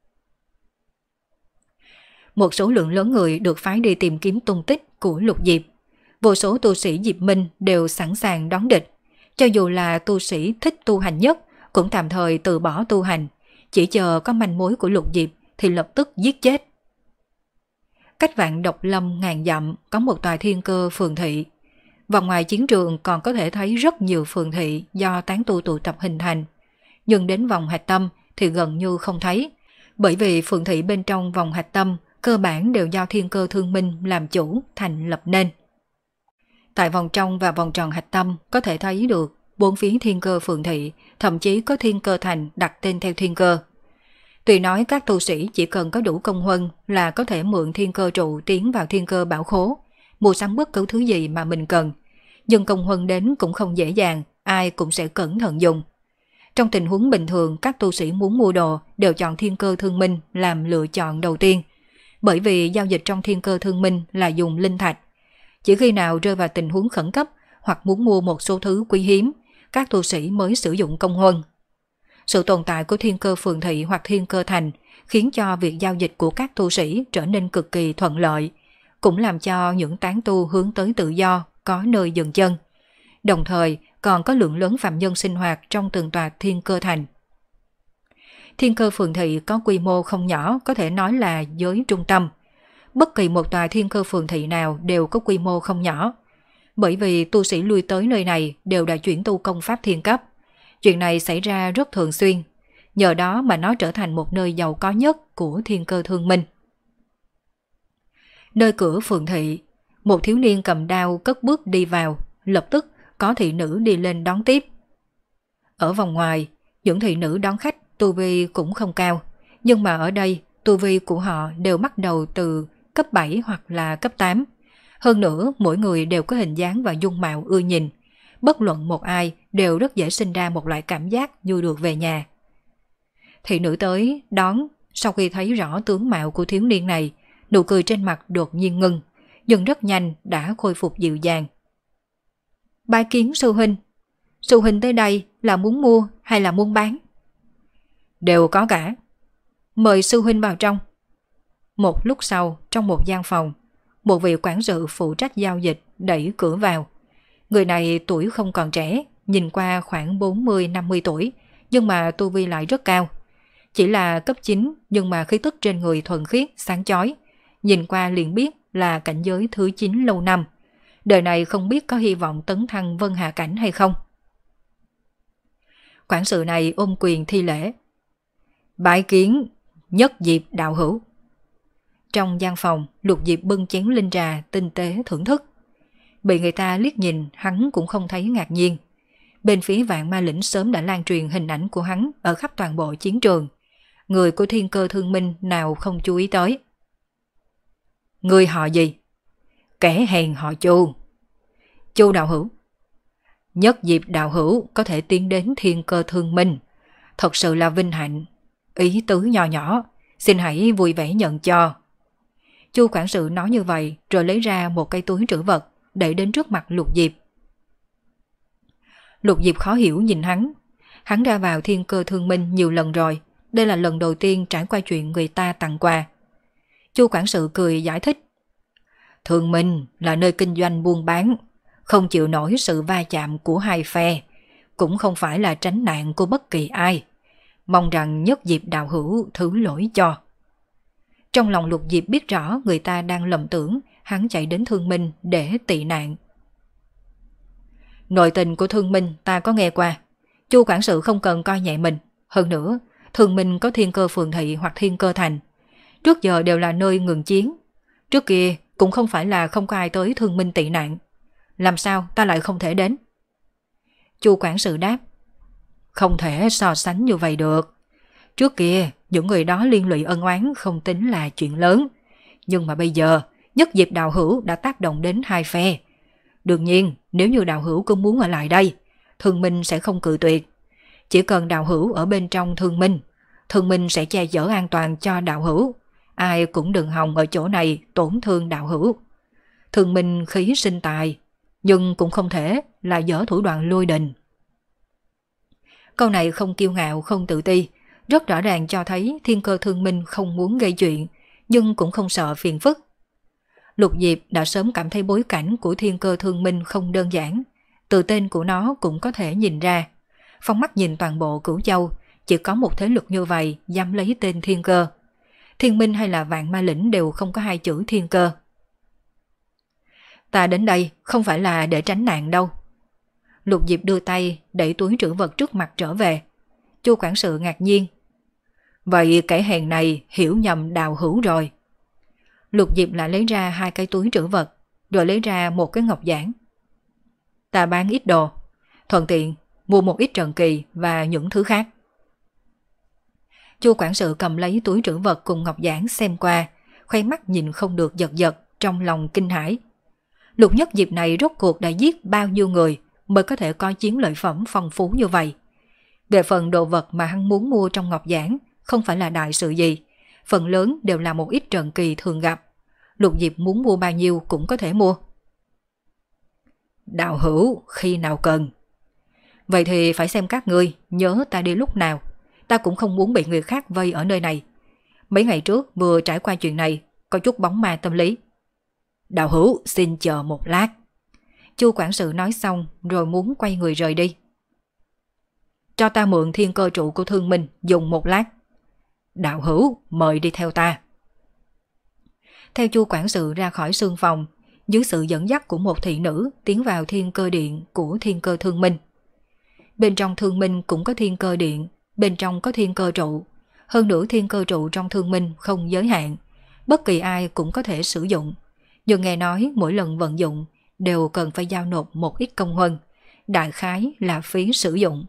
[SPEAKER 1] Một số lượng lớn người được phái đi tìm kiếm tung tích của Lục Diệp. Vô số tu sĩ Diệp Minh đều sẵn sàng đón địch. Cho dù là tu sĩ thích tu hành nhất, cũng tạm thời từ bỏ tu hành. Chỉ chờ có manh mối của Lục Diệp thì lập tức giết chết. Cách Vạn Độc Lâm ngàn dặm có một tòa thiên cơ phường thị. Và ngoài chiến trường còn có thể thấy rất nhiều phường thị do tán tu tụ tập hình thành. Nhưng đến vòng hạch tâm thì gần như không thấy. Bởi vì phường thị bên trong vòng hạch tâm cơ bản đều do thiên cơ thương minh làm chủ thành lập nên. Tại vòng trong và vòng tròn hạch tâm có thể thấy được bốn phía thiên cơ phường thị, thậm chí có thiên cơ thành đặt tên theo thiên cơ. Tuy nói các tu sĩ chỉ cần có đủ công huân là có thể mượn thiên cơ trụ tiến vào thiên cơ bảo khố, mua sắm bất cứ thứ gì mà mình cần. Nhưng công huân đến cũng không dễ dàng, ai cũng sẽ cẩn thận dùng. Trong tình huống bình thường, các tu sĩ muốn mua đồ đều chọn thiên cơ thương minh làm lựa chọn đầu tiên. Bởi vì giao dịch trong thiên cơ thương minh là dùng linh thạch. Chỉ khi nào rơi vào tình huống khẩn cấp hoặc muốn mua một số thứ quý hiếm, các tu sĩ mới sử dụng công huân. Sự tồn tại của thiên cơ phường thị hoặc thiên cơ thành khiến cho việc giao dịch của các tu sĩ trở nên cực kỳ thuận lợi, cũng làm cho những tán tu hướng tới tự do có nơi dừng chân. Đồng thời còn có lượng lớn phạm nhân sinh hoạt trong từng tòa thiên cơ thành. Thiên cơ phường thị có quy mô không nhỏ, có thể nói là giới trung tâm. Bất kỳ một tòa thiên cơ phường thị nào đều có quy mô không nhỏ. Bởi vì tu sĩ lui tới nơi này đều đã chuyển tu công pháp thiên cấp. Chuyện này xảy ra rất thường xuyên. Nhờ đó mà nó trở thành một nơi giàu có nhất của thiên cơ thương minh. Nơi cửa phường thị, một thiếu niên cầm đao cất bước đi vào, lập tức có thị nữ đi lên đón tiếp. Ở vòng ngoài, những thị nữ đón khách tu vi cũng không cao, nhưng mà ở đây tu vi của họ đều bắt đầu từ cấp bảy hoặc là cấp tám. Hơn nữa, mỗi người đều có hình dáng và dung mạo ưa nhìn. Bất luận một ai đều rất dễ sinh ra một loại cảm giác như được về nhà. Thị nữ tới đón, sau khi thấy rõ tướng mạo của thiếu niên này, nụ cười trên mặt đột nhiên ngưng, nhưng rất nhanh đã khôi phục dịu dàng. Bái kiến sư huynh. Sư huynh tới đây là muốn mua hay là muốn bán? Đều có cả. Mời sư huynh vào trong. Một lúc sau, trong một gian phòng, một vị quản sự phụ trách giao dịch đẩy cửa vào. Người này tuổi không còn trẻ, nhìn qua khoảng bốn mươi năm mươi tuổi, nhưng mà tu vi lại rất cao. Chỉ là cấp chín nhưng mà khí tức trên người thuần khiết, sáng chói. Nhìn qua liền biết là cảnh giới thứ chín lâu năm. Đời này không biết có hy vọng tấn thăng vân hạ cảnh hay không. Quản sự này ôm quyền thi lễ. Bái kiến Nhất Diệp đạo hữu. Trong gian phòng, Lục Diệp bưng chén linh trà tinh tế thưởng thức. Bị người ta liếc nhìn, hắn cũng không thấy ngạc nhiên. Bên phía Vạn Ma Lĩnh sớm đã lan truyền hình ảnh của hắn ở khắp toàn bộ chiến trường. Người của thiên cơ thương minh nào không chú ý tới. Người họ gì? Kẻ hèn họ Chu. Chu đạo hữu. Nhất Diệp đạo hữu có thể tiến đến thiên cơ thương minh, thật sự là vinh hạnh. Ý tứ nho nhỏ, xin hãy vui vẻ nhận cho. Chu quản sự nói như vậy rồi lấy ra một cây túi trữ vật đẩy đến trước mặt Lục Diệp. Lục Diệp khó hiểu nhìn hắn. Hắn ra vào thiên cơ thương minh nhiều lần rồi, đây là lần đầu tiên trải qua chuyện người ta tặng quà. Chu quản sự cười giải thích. Thương minh là nơi kinh doanh buôn bán, không chịu nổi sự va chạm của hai phe, cũng không phải là tránh nạn của bất kỳ ai. Mong rằng Nhất Diệp đạo hữu thứ lỗi cho. Trong lòng Lục Diệp biết rõ người ta đang lầm tưởng hắn chạy đến Thương Minh để tị nạn. Nội tình của Thương Minh ta có nghe qua. Chu quản sự không cần coi nhẹ mình. Hơn nữa, Thường Minh có Thiên Cơ Phường Thị hoặc Thiên Cơ Thành. Trước giờ đều là nơi ngừng chiến. Trước kia cũng không phải là không có ai tới Thương Minh tị nạn. Làm sao ta lại không thể đến? Chu quản sự đáp. Không thể so sánh như vậy được. Trước kia những người đó liên lụy ân oán không tính là chuyện lớn. Nhưng mà bây giờ nhất dịp Đạo Hữu đã tác động đến hai phe. Đương nhiên nếu như Đạo Hữu cứ muốn ở lại đây, Thương Minh sẽ không cự tuyệt. Chỉ cần Đạo Hữu ở bên trong Thương Minh, Thương Minh sẽ che chở an toàn cho Đạo Hữu. Ai cũng đừng hòng ở chỗ này tổn thương Đạo Hữu. Thương Minh khí sinh tài, nhưng cũng không thể là dở thủ đoạn lôi đình. Câu này không kiêu ngạo, không tự ti, rất rõ ràng cho thấy Thiên Cơ Thương Minh không muốn gây chuyện, nhưng cũng không sợ phiền phức. Lục Diệp đã sớm cảm thấy bối cảnh của Thiên Cơ Thương Minh không đơn giản, từ tên của nó cũng có thể nhìn ra. Phóng mắt nhìn toàn bộ Cửu Châu, chỉ có một thế lực như vậy dám lấy tên Thiên Cơ. Thiên Minh hay là Vạn Ma Lĩnh đều không có hai chữ Thiên Cơ. Ta đến đây không phải là để tránh nạn đâu. Lục Diệp đưa tay đẩy túi trữ vật trước mặt trở về. Chu quản sự ngạc nhiên. Vậy kẻ hèn này hiểu nhầm Đạo Hữu rồi. Lục Diệp lại lấy ra hai cái túi trữ vật, rồi lấy ra một cái ngọc giản. Ta bán ít đồ, thuận tiện mua một ít trần kỳ và những thứ khác. Chu quản sự cầm lấy túi trữ vật cùng ngọc giản xem qua, khoe mắt nhìn không được giật giật, trong lòng kinh hãi. Lục Nhất Diệp này rốt cuộc đã giết bao nhiêu người mới có thể có chiến lợi phẩm phong phú như vậy. Về phần đồ vật mà hắn muốn mua trong ngọc giản không phải là đại sự gì, phần lớn đều là một ít trần kỳ thường gặp. Lục Diệp muốn mua bao nhiêu cũng có thể mua. Đạo Hữu khi nào cần? Vậy thì phải xem các ngươi nhớ ta đi lúc nào. Ta cũng không muốn bị người khác vây ở nơi này. Mấy ngày trước vừa trải qua chuyện này, có chút bóng ma tâm lý. Đạo Hữu xin chờ một lát. Chu quản sự nói xong rồi muốn quay người rời đi. Cho ta mượn Thiên Cơ trụ của Thương Minh dùng một lát. Đạo Hữu mời đi theo ta. Theo Chu quản sự ra khỏi sương phòng, dưới sự dẫn dắt của một thị nữ tiến vào Thiên Cơ điện của Thiên Cơ Thương Minh. Bên trong Thương Minh cũng có Thiên Cơ điện, bên trong có Thiên Cơ trụ. Hơn nữa Thiên Cơ trụ trong Thương Minh không giới hạn, bất kỳ ai cũng có thể sử dụng. Nhưng nghe nói mỗi lần vận dụng đều cần phải giao nộp một ít công huân, đại khái là phí sử dụng.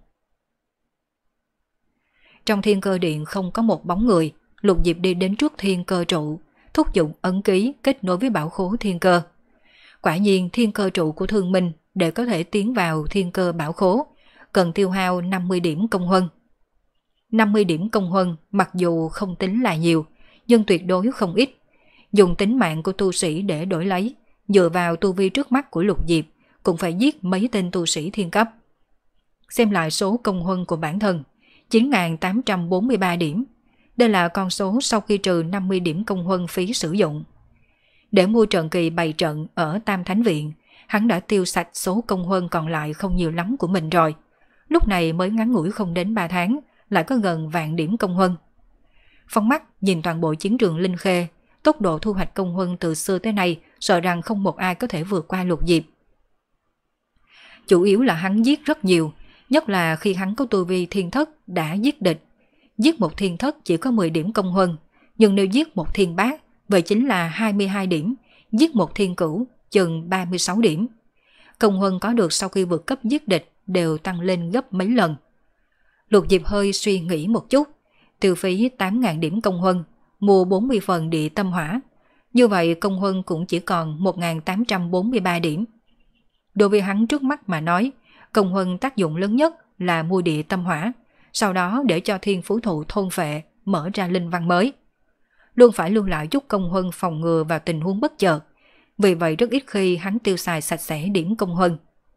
[SPEAKER 1] Trong Thiên Cơ điện không có một bóng người, Lục Diệp đi đến trước Thiên Cơ trụ, thúc giục ấn ký kết nối với bảo khố Thiên Cơ. Quả nhiên Thiên Cơ trụ của Thương Minh để có thể tiến vào Thiên Cơ bảo khố cần tiêu hao năm mươi điểm công huân. năm mươi điểm công huân mặc dù không tính là nhiều, nhưng tuyệt đối không ít. Dùng tính mạng của tu sĩ để đổi lấy, dựa vào tu vi trước mắt của Lục Diệp cũng phải giết mấy tên tu sĩ thiên cấp. Xem lại số công huân của bản thân, chín nghìn tám trăm bốn mươi ba điểm. Đây là con số sau khi trừ năm mươi điểm công huân phí sử dụng. Để mua trận kỳ bày trận ở Tam Thánh Viện, hắn đã tiêu sạch số công huân còn lại không nhiều lắm của mình rồi. Lúc này mới ngắn ngủi không đến ba tháng, lại có gần vạn điểm công huân. Phóng mắt nhìn toàn bộ chiến trường Linh Khê, tốc độ thu hoạch công huân từ xưa tới nay sợ rằng không một ai có thể vượt qua Lục Diệp. Chủ yếu là hắn giết rất nhiều, nhất là khi hắn có tu vi thiên thất đã giết địch. Giết một thiên thất chỉ có mười điểm công huân, nhưng nếu giết một thiên bát, vậy chính là hai mươi hai điểm, giết một thiên cửu chừng ba mươi sáu điểm. Công huân có được sau khi vượt cấp giết địch đều tăng lên gấp mấy lần. Lục Diệp hơi suy nghĩ một chút, tiêu phí tám nghìn điểm công huân, mua bốn mươi phần địa tâm hỏa. Như vậy công huân cũng chỉ còn một nghìn tám trăm bốn mươi ba điểm. Đối với hắn trước mắt mà nói, công huân tác dụng lớn nhất là mua địa tâm hỏa, sau đó để cho thiên phú thụ thôn phệ, mở ra linh văn mới. Luôn phải lưu lại chút công huân phòng ngừa vào tình huống bất chợt, vì vậy rất ít khi hắn tiêu xài sạch sẽ điểm công huân.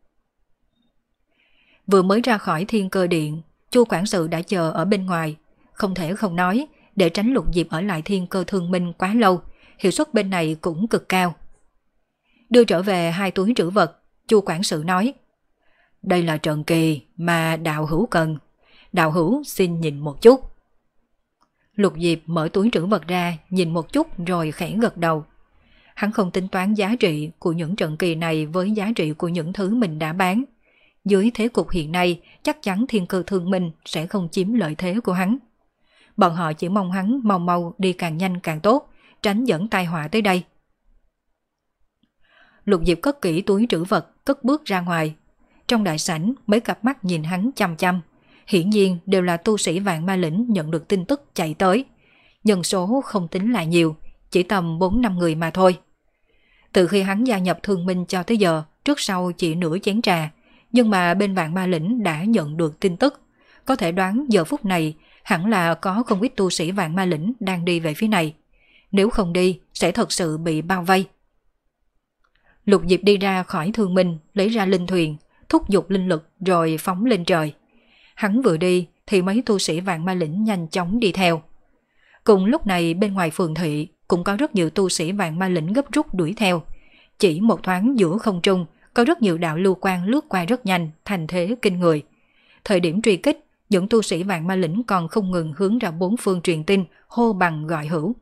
[SPEAKER 1] Vừa mới ra khỏi Thiên Cơ điện, Chu quản sự đã chờ ở bên ngoài, không thể không nói, để tránh Lục Diệp ở lại Thiên Cơ Thương Minh quá lâu, hiệu suất bên này cũng cực cao. Đưa trở về hai túi trữ vật, Chu quản sự nói: đây là trận kỳ mà Đạo Hữu cần, Đạo Hữu xin nhìn một chút. Lục Diệp mở túi trữ vật ra, nhìn một chút rồi khẽ gật đầu. Hắn không tính toán giá trị của những trận kỳ này với giá trị của những thứ mình đã bán. Dưới thế cục hiện nay, chắc chắn Thiên Cơ Thương Minh sẽ không chiếm lợi thế của hắn. Bọn họ chỉ mong hắn mau mau đi càng nhanh càng tốt, tránh dẫn tai họa tới đây. Lục Diệp cất kỹ túi trữ vật, cất bước ra ngoài. Trong đại sảnh, mấy cặp mắt nhìn hắn chăm chăm. Hiển nhiên đều là tu sĩ Vạn Ma Lĩnh nhận được tin tức chạy tới. Nhân số không tính là nhiều, chỉ tầm bốn năm người mà thôi. Từ khi hắn gia nhập Thương Minh cho tới giờ, trước sau chỉ nửa chén trà, nhưng mà bên Vạn Ma Lĩnh đã nhận được tin tức. Có thể đoán giờ phút này hẳn là có không ít tu sĩ Vạn Ma Lĩnh đang đi về phía này. Nếu không đi, sẽ thật sự bị bao vây. Lục Diệp đi ra khỏi Thương Minh, lấy ra linh thuyền, thúc giục linh lực rồi phóng lên trời. Hắn vừa đi thì mấy tu sĩ Vạn Ma Lĩnh nhanh chóng đi theo. Cùng lúc này bên ngoài phường thị cũng có rất nhiều tu sĩ Vạn Ma Lĩnh gấp rút đuổi theo. Chỉ một thoáng giữa không trung có rất nhiều đạo lưu quang lướt qua rất nhanh, thành thế kinh người. Thời điểm truy kích, những tu sĩ Vạn Ma Lĩnh còn không ngừng hướng ra bốn phương truyền tin, hô bằng gọi hữu.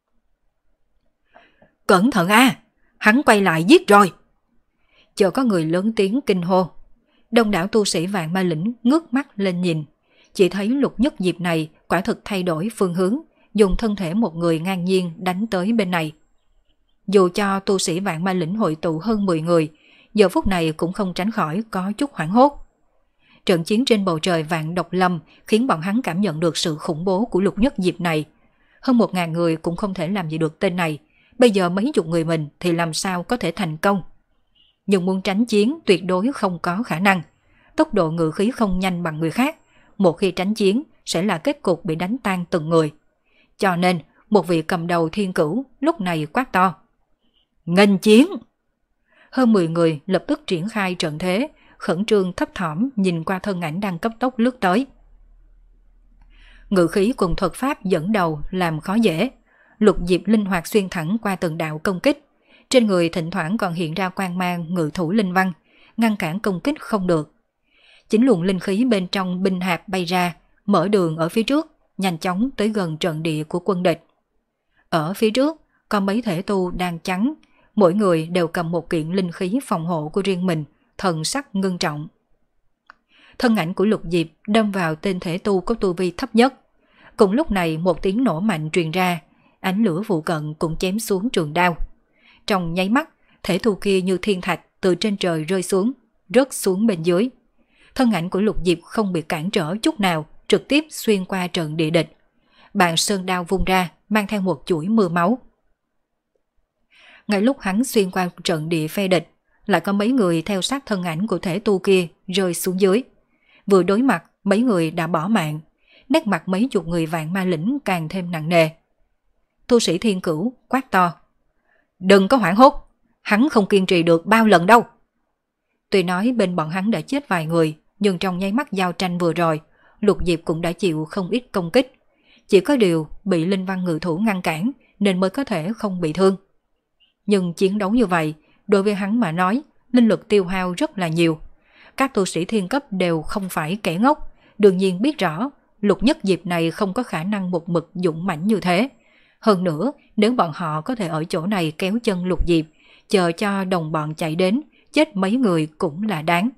[SPEAKER 1] Cẩn thận a, hắn quay lại giết rồi. Chờ có người lớn tiếng kinh hô. Đông đảo tu sĩ Vạn Ma Lĩnh ngước mắt lên nhìn, chỉ thấy Lục Nhất Diệp này quả thực thay đổi phương hướng, dùng thân thể một người ngang nhiên đánh tới bên này. Dù cho tu sĩ Vạn Ma Lĩnh hội tụ hơn mười người, giờ phút này cũng không tránh khỏi có chút hoảng hốt. Trận chiến trên bầu trời Vạn Độc Lâm khiến bọn hắn cảm nhận được sự khủng bố của Lục Nhất Diệp này. Hơn một ngàn người cũng không thể làm gì được tên này, bây giờ mấy chục người mình thì làm sao có thể thành công. Nhưng muốn tránh chiến tuyệt đối không có khả năng. Tốc độ ngự khí không nhanh bằng người khác, một khi tránh chiến sẽ là kết cục bị đánh tan từng người. Cho nên một vị cầm đầu Thiên Cửu lúc này quát to: nghênh chiến! Hơn mười người lập tức triển khai trận thế, khẩn trương thấp thỏm nhìn qua thân ảnh đang cấp tốc lướt tới. Ngự khí cùng thuật pháp dẫn đầu làm khó dễ. Lục Diệp linh hoạt xuyên thẳng qua từng đạo công kích. Trên người thỉnh thoảng còn hiện ra quang mang ngự thủ linh văn, ngăn cản công kích không được. Chính luồng linh khí bên trong binh hạp bay ra, mở đường ở phía trước, nhanh chóng tới gần trận địa của quân địch. Ở phía trước, có mấy thể tu đang chắn, mỗi người đều cầm một kiện linh khí phòng hộ của riêng mình, thần sắc ngưng trọng. Thân ảnh của Lục Diệp đâm vào tên thể tu có tu vi thấp nhất. Cùng lúc này một tiếng nổ mạnh truyền ra, ánh lửa phụ cận cũng chém xuống trường đao. Trong nháy mắt, thể tu kia như thiên thạch từ trên trời rơi xuống, rớt xuống bên dưới. Thân ảnh của Lục Diệp không bị cản trở chút nào, trực tiếp xuyên qua trận địa địch. Bàn sơn đao vung ra, mang theo một chuỗi mưa máu. Ngay lúc hắn xuyên qua trận địa phe địch, lại có mấy người theo sát thân ảnh của thể tu kia rơi xuống dưới. Vừa đối mặt, mấy người đã bỏ mạng. Nét mặt mấy chục người Vạn Ma Lĩnh càng thêm nặng nề. Tu sĩ Thiên Cửu quát to: đừng có hoảng hốt, hắn không kiên trì được bao lần đâu. Tuy nói bên bọn hắn đã chết vài người, nhưng trong nháy mắt giao tranh vừa rồi, Lục Diệp cũng đã chịu không ít công kích. Chỉ có điều bị linh văn ngự thủ ngăn cản nên mới có thể không bị thương. Nhưng chiến đấu như vậy, đối với hắn mà nói, linh lực tiêu hao rất là nhiều. Các tu sĩ thiên cấp đều không phải kẻ ngốc, đương nhiên biết rõ Lục Nhất Diệp này không có khả năng một mực dũng mãnh như thế. Hơn nữa, nếu bọn họ có thể ở chỗ này kéo chân Lục Diệp, chờ cho đồng bọn chạy đến, chết mấy người cũng là đáng.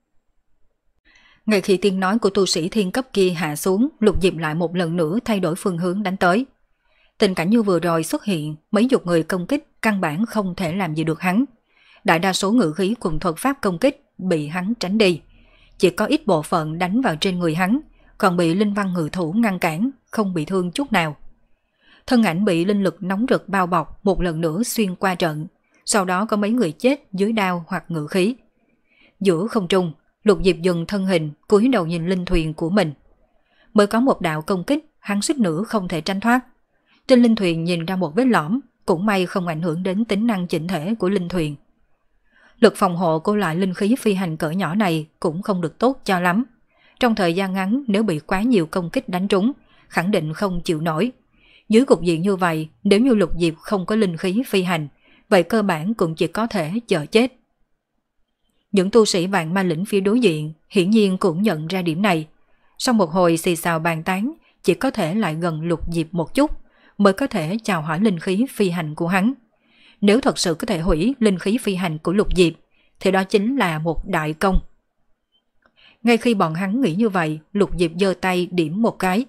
[SPEAKER 1] Ngay khi tiếng nói của tu sĩ thiên cấp kia hạ xuống, Lục Diệp lại một lần nữa thay đổi phương hướng đánh tới. Tình cảnh như vừa rồi xuất hiện, mấy chục người công kích căn bản không thể làm gì được hắn. Đại đa số ngự khí cùng thuật pháp công kích bị hắn tránh đi. Chỉ có ít bộ phận đánh vào trên người hắn, còn bị linh văn ngự thủ ngăn cản, không bị thương chút nào. Thân ảnh bị linh lực nóng rực bao bọc một lần nữa xuyên qua trận, sau đó có mấy người chết dưới đao hoặc ngự khí. Giữa không trung, Lục Diệp dừng thân hình, cúi đầu nhìn linh thuyền của mình. Mới có một đạo công kích, hắn suýt nữa không thể tránh thoát. Trên linh thuyền nhìn ra một vết lõm, cũng may không ảnh hưởng đến tính năng chỉnh thể của linh thuyền. Lực phòng hộ của loại linh khí phi hành cỡ nhỏ này cũng không được tốt cho lắm. Trong thời gian ngắn nếu bị quá nhiều công kích đánh trúng, khẳng định không chịu nổi. Dưới cục diện như vậy, nếu như Lục Diệp không có linh khí phi hành, vậy cơ bản cũng chỉ có thể chờ chết. Những tu sĩ Vạn Ma Lĩnh phía đối diện hiển nhiên cũng nhận ra điểm này. Sau một hồi xì xào bàn tán, chỉ có thể lại gần Lục Diệp một chút, mới có thể chào hỏi linh khí phi hành của hắn. Nếu thật sự có thể hủy linh khí phi hành của Lục Diệp, thì đó chính là một đại công. Ngay khi bọn hắn nghĩ như vậy, Lục Diệp giơ tay điểm một cái.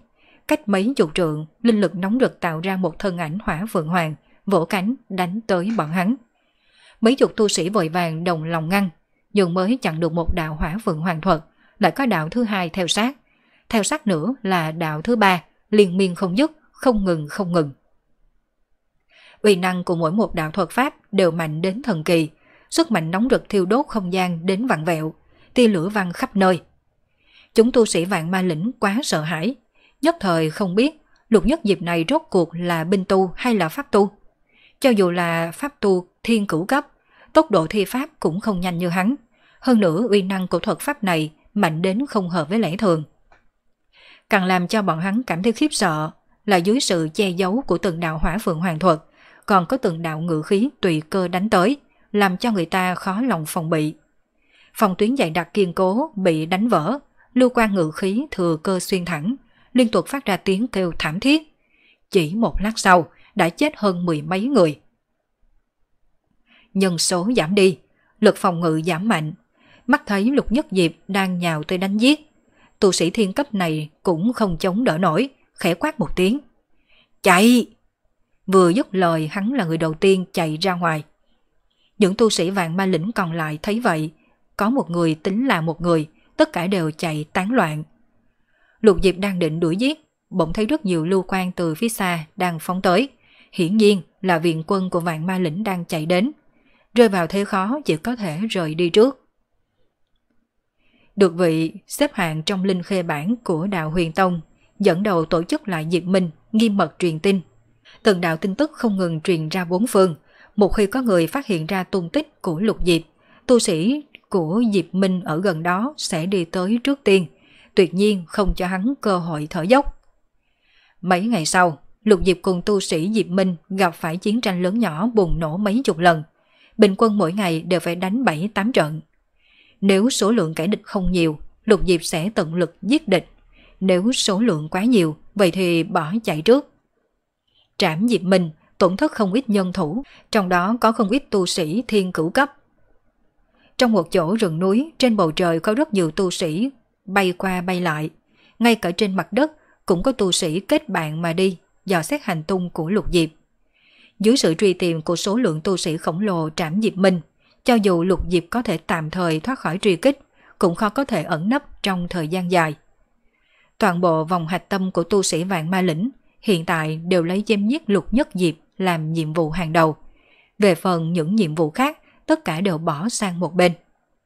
[SPEAKER 1] cách mấy chục trượng, linh lực nóng rực tạo ra một thân ảnh hỏa phượng hoàng, vỗ cánh đánh tới bọn hắn. Mấy chục tu sĩ vội vàng đồng lòng ngăn, nhưng mới chặn được một đạo hỏa phượng hoàng thuật, lại có đạo thứ hai theo sát. Theo sát nữa là đạo thứ ba, liên miên không dứt, không ngừng không ngừng. Uy năng của mỗi một đạo thuật pháp đều mạnh đến thần kỳ, sức mạnh nóng rực thiêu đốt không gian đến vặn vẹo, tia lửa văng khắp nơi. Chúng tu sĩ Vạn Ma Lĩnh quá sợ hãi, nhất thời không biết Lục Nhất Diệp này rốt cuộc là binh tu hay là pháp tu. Cho dù là pháp tu thiên cửu cấp, tốc độ thi pháp cũng không nhanh như hắn. Hơn nữa uy năng của thuật pháp này mạnh đến không hợp với lẽ thường. Càng làm cho bọn hắn cảm thấy khiếp sợ là dưới sự che giấu của từng đạo hỏa phượng hoàng thuật, còn có từng đạo ngự khí tùy cơ đánh tới, làm cho người ta khó lòng phòng bị. Phòng tuyến dày đặc kiên cố bị đánh vỡ, lưu quan ngự khí thừa cơ xuyên thẳng, liên tục phát ra tiếng kêu thảm thiết. Chỉ một lát sau đã chết hơn mười mấy người. Nhân số giảm đi, lực phòng ngự giảm mạnh. Mắt thấy Lục Nhất Diệp đang nhào tới đánh giết, tu sĩ thiên cấp này cũng không chống đỡ nổi, khẽ quát một tiếng. Chạy! Vừa dứt lời hắn là người đầu tiên chạy ra ngoài. Những tu sĩ Vạn Ma Lĩnh còn lại thấy vậy, có một người tính là một người, tất cả đều chạy tán loạn. Lục Diệp đang định đuổi giết, bỗng thấy rất nhiều lưu quan từ phía xa đang phóng tới. Hiển nhiên là viện quân của Vạn Ma Lĩnh đang chạy đến. Rơi vào thế khó chỉ có thể rời đi trước. Được vị xếp hạng trong linh khê bản của đạo Huyền Tông, dẫn đầu tổ chức lại Diệp Minh nghiêm mật truyền tin. Từng đạo tin tức không ngừng truyền ra bốn phương. Một khi có người phát hiện ra tung tích của Lục Diệp, tu sĩ của Diệp Minh ở gần đó sẽ đi tới trước tiên, tuyệt nhiên không cho hắn cơ hội thở dốc. Mấy ngày sau, Lục Diệp cùng tu sĩ Diệp Minh gặp phải chiến tranh lớn nhỏ bùng nổ mấy chục lần. Bình quân mỗi ngày đều phải đánh bảy tám trận. Nếu số lượng kẻ địch không nhiều, Lục Diệp sẽ tận lực giết địch. Nếu số lượng quá nhiều, vậy thì bỏ chạy trước. Trảm Diệp Minh tổn thất không ít nhân thủ, trong đó có không ít tu sĩ thiên cửu cấp. Trong một chỗ rừng núi, trên bầu trời có rất nhiều tu sĩ bay qua bay lại. Ngay cả trên mặt đất cũng có tu sĩ kết bạn mà đi, dò xét hành tung của Lục Diệp. Dưới sự truy tìm của số lượng tu sĩ khổng lồ Trảm Diệp Minh, cho dù Lục Diệp có thể tạm thời thoát khỏi truy kích, cũng khó có thể ẩn nấp trong thời gian dài. Toàn bộ vòng hạch tâm của tu sĩ Vạn Ma Lĩnh hiện tại đều lấy chém giết Lục Nhất Diệp làm nhiệm vụ hàng đầu. Về phần những nhiệm vụ khác, tất cả đều bỏ sang một bên.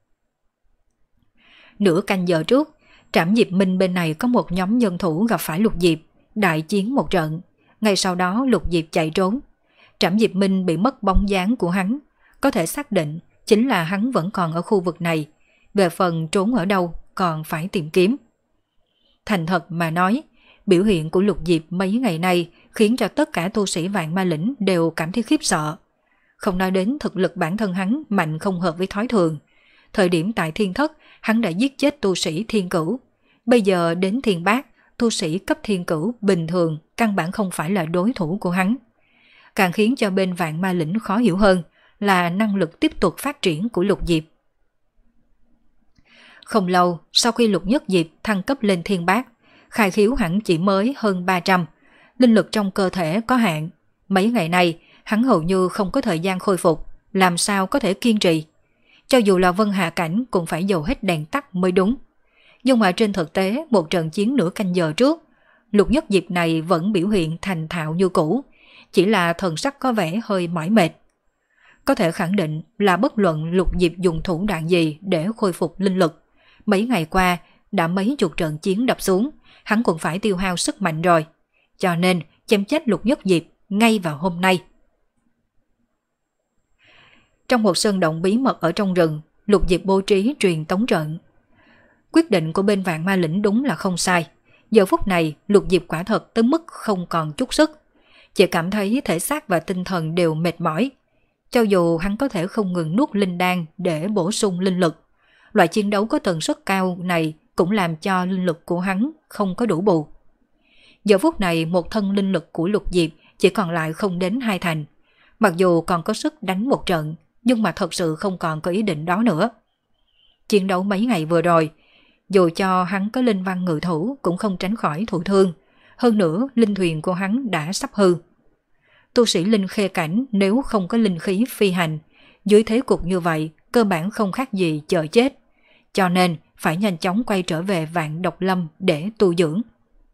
[SPEAKER 1] Nửa canh giờ trước, Trảm Diệp Minh bên này có một nhóm nhân thủ gặp phải Lục Diệp, đại chiến một trận. Ngay sau đó Lục Diệp chạy trốn. Trảm Diệp Minh bị mất bóng dáng của hắn, có thể xác định chính là hắn vẫn còn ở khu vực này. Về phần trốn ở đâu còn phải tìm kiếm. Thành thật mà nói, biểu hiện của Lục Diệp mấy ngày nay khiến cho tất cả tu sĩ Vạn Ma Lĩnh đều cảm thấy khiếp sợ. Không nói đến thực lực bản thân hắn mạnh không hợp với thói thường. Thời điểm tại Thiên Thất, hắn đã giết chết tu sĩ Thiên Cửu. Bây giờ đến Thiên Bát, tu sĩ cấp Thiên Cửu bình thường căn bản không phải là đối thủ của hắn. Càng khiến cho bên Vạn Ma Lĩnh khó hiểu hơn là năng lực tiếp tục phát triển của Lục Diệp. Không lâu sau khi Lục Nhất Diệp thăng cấp lên Thiên Bát, khai khiếu hẳn chỉ mới hơn ba trăm, linh lực trong cơ thể có hạn. Mấy ngày nay hắn hầu như không có thời gian khôi phục, làm sao có thể kiên trì. Cho dù là Vân Hạ Cảnh cũng phải dầu hết đèn tắt mới đúng. Nhưng mà trên thực tế, một trận chiến nửa canh giờ trước, Lục Nhất Diệp này vẫn biểu hiện thành thạo như cũ, chỉ là thần sắc có vẻ hơi mỏi mệt. Có thể khẳng định là bất luận Lục Diệp dùng thủ đoạn gì để khôi phục linh lực, mấy ngày qua đã mấy chục trận chiến đập xuống, hắn cũng phải tiêu hao sức mạnh rồi. Cho nên chém chết Lục Nhất Diệp ngay vào hôm nay. Trong một sơn động bí mật ở trong rừng, Lục Diệp bố trí truyền tống trận. Quyết định của bên Vạn Ma Lĩnh đúng là không sai. Giờ phút này Lục Diệp quả thật tới mức không còn chút sức. Chỉ cảm thấy thể xác và tinh thần đều mệt mỏi. Cho dù hắn có thể không ngừng nuốt linh đan để bổ sung linh lực, loại chiến đấu có tần suất cao này cũng làm cho linh lực của hắn không có đủ bù. Giờ phút này một thân linh lực của Lục Diệp chỉ còn lại không đến hai thành. Mặc dù còn có sức đánh một trận, nhưng mà thật sự không còn có ý định đó nữa. Chiến đấu mấy ngày vừa rồi, dù cho hắn có linh văn ngự thủ cũng không tránh khỏi thụ thương. Hơn nữa, linh thuyền của hắn đã sắp hư. Tu sĩ linh khê cảnh nếu không có linh khí phi hành, dưới thế cục như vậy, cơ bản không khác gì chờ chết. Cho nên, phải nhanh chóng quay trở về Vạn Độc Lâm để tu dưỡng.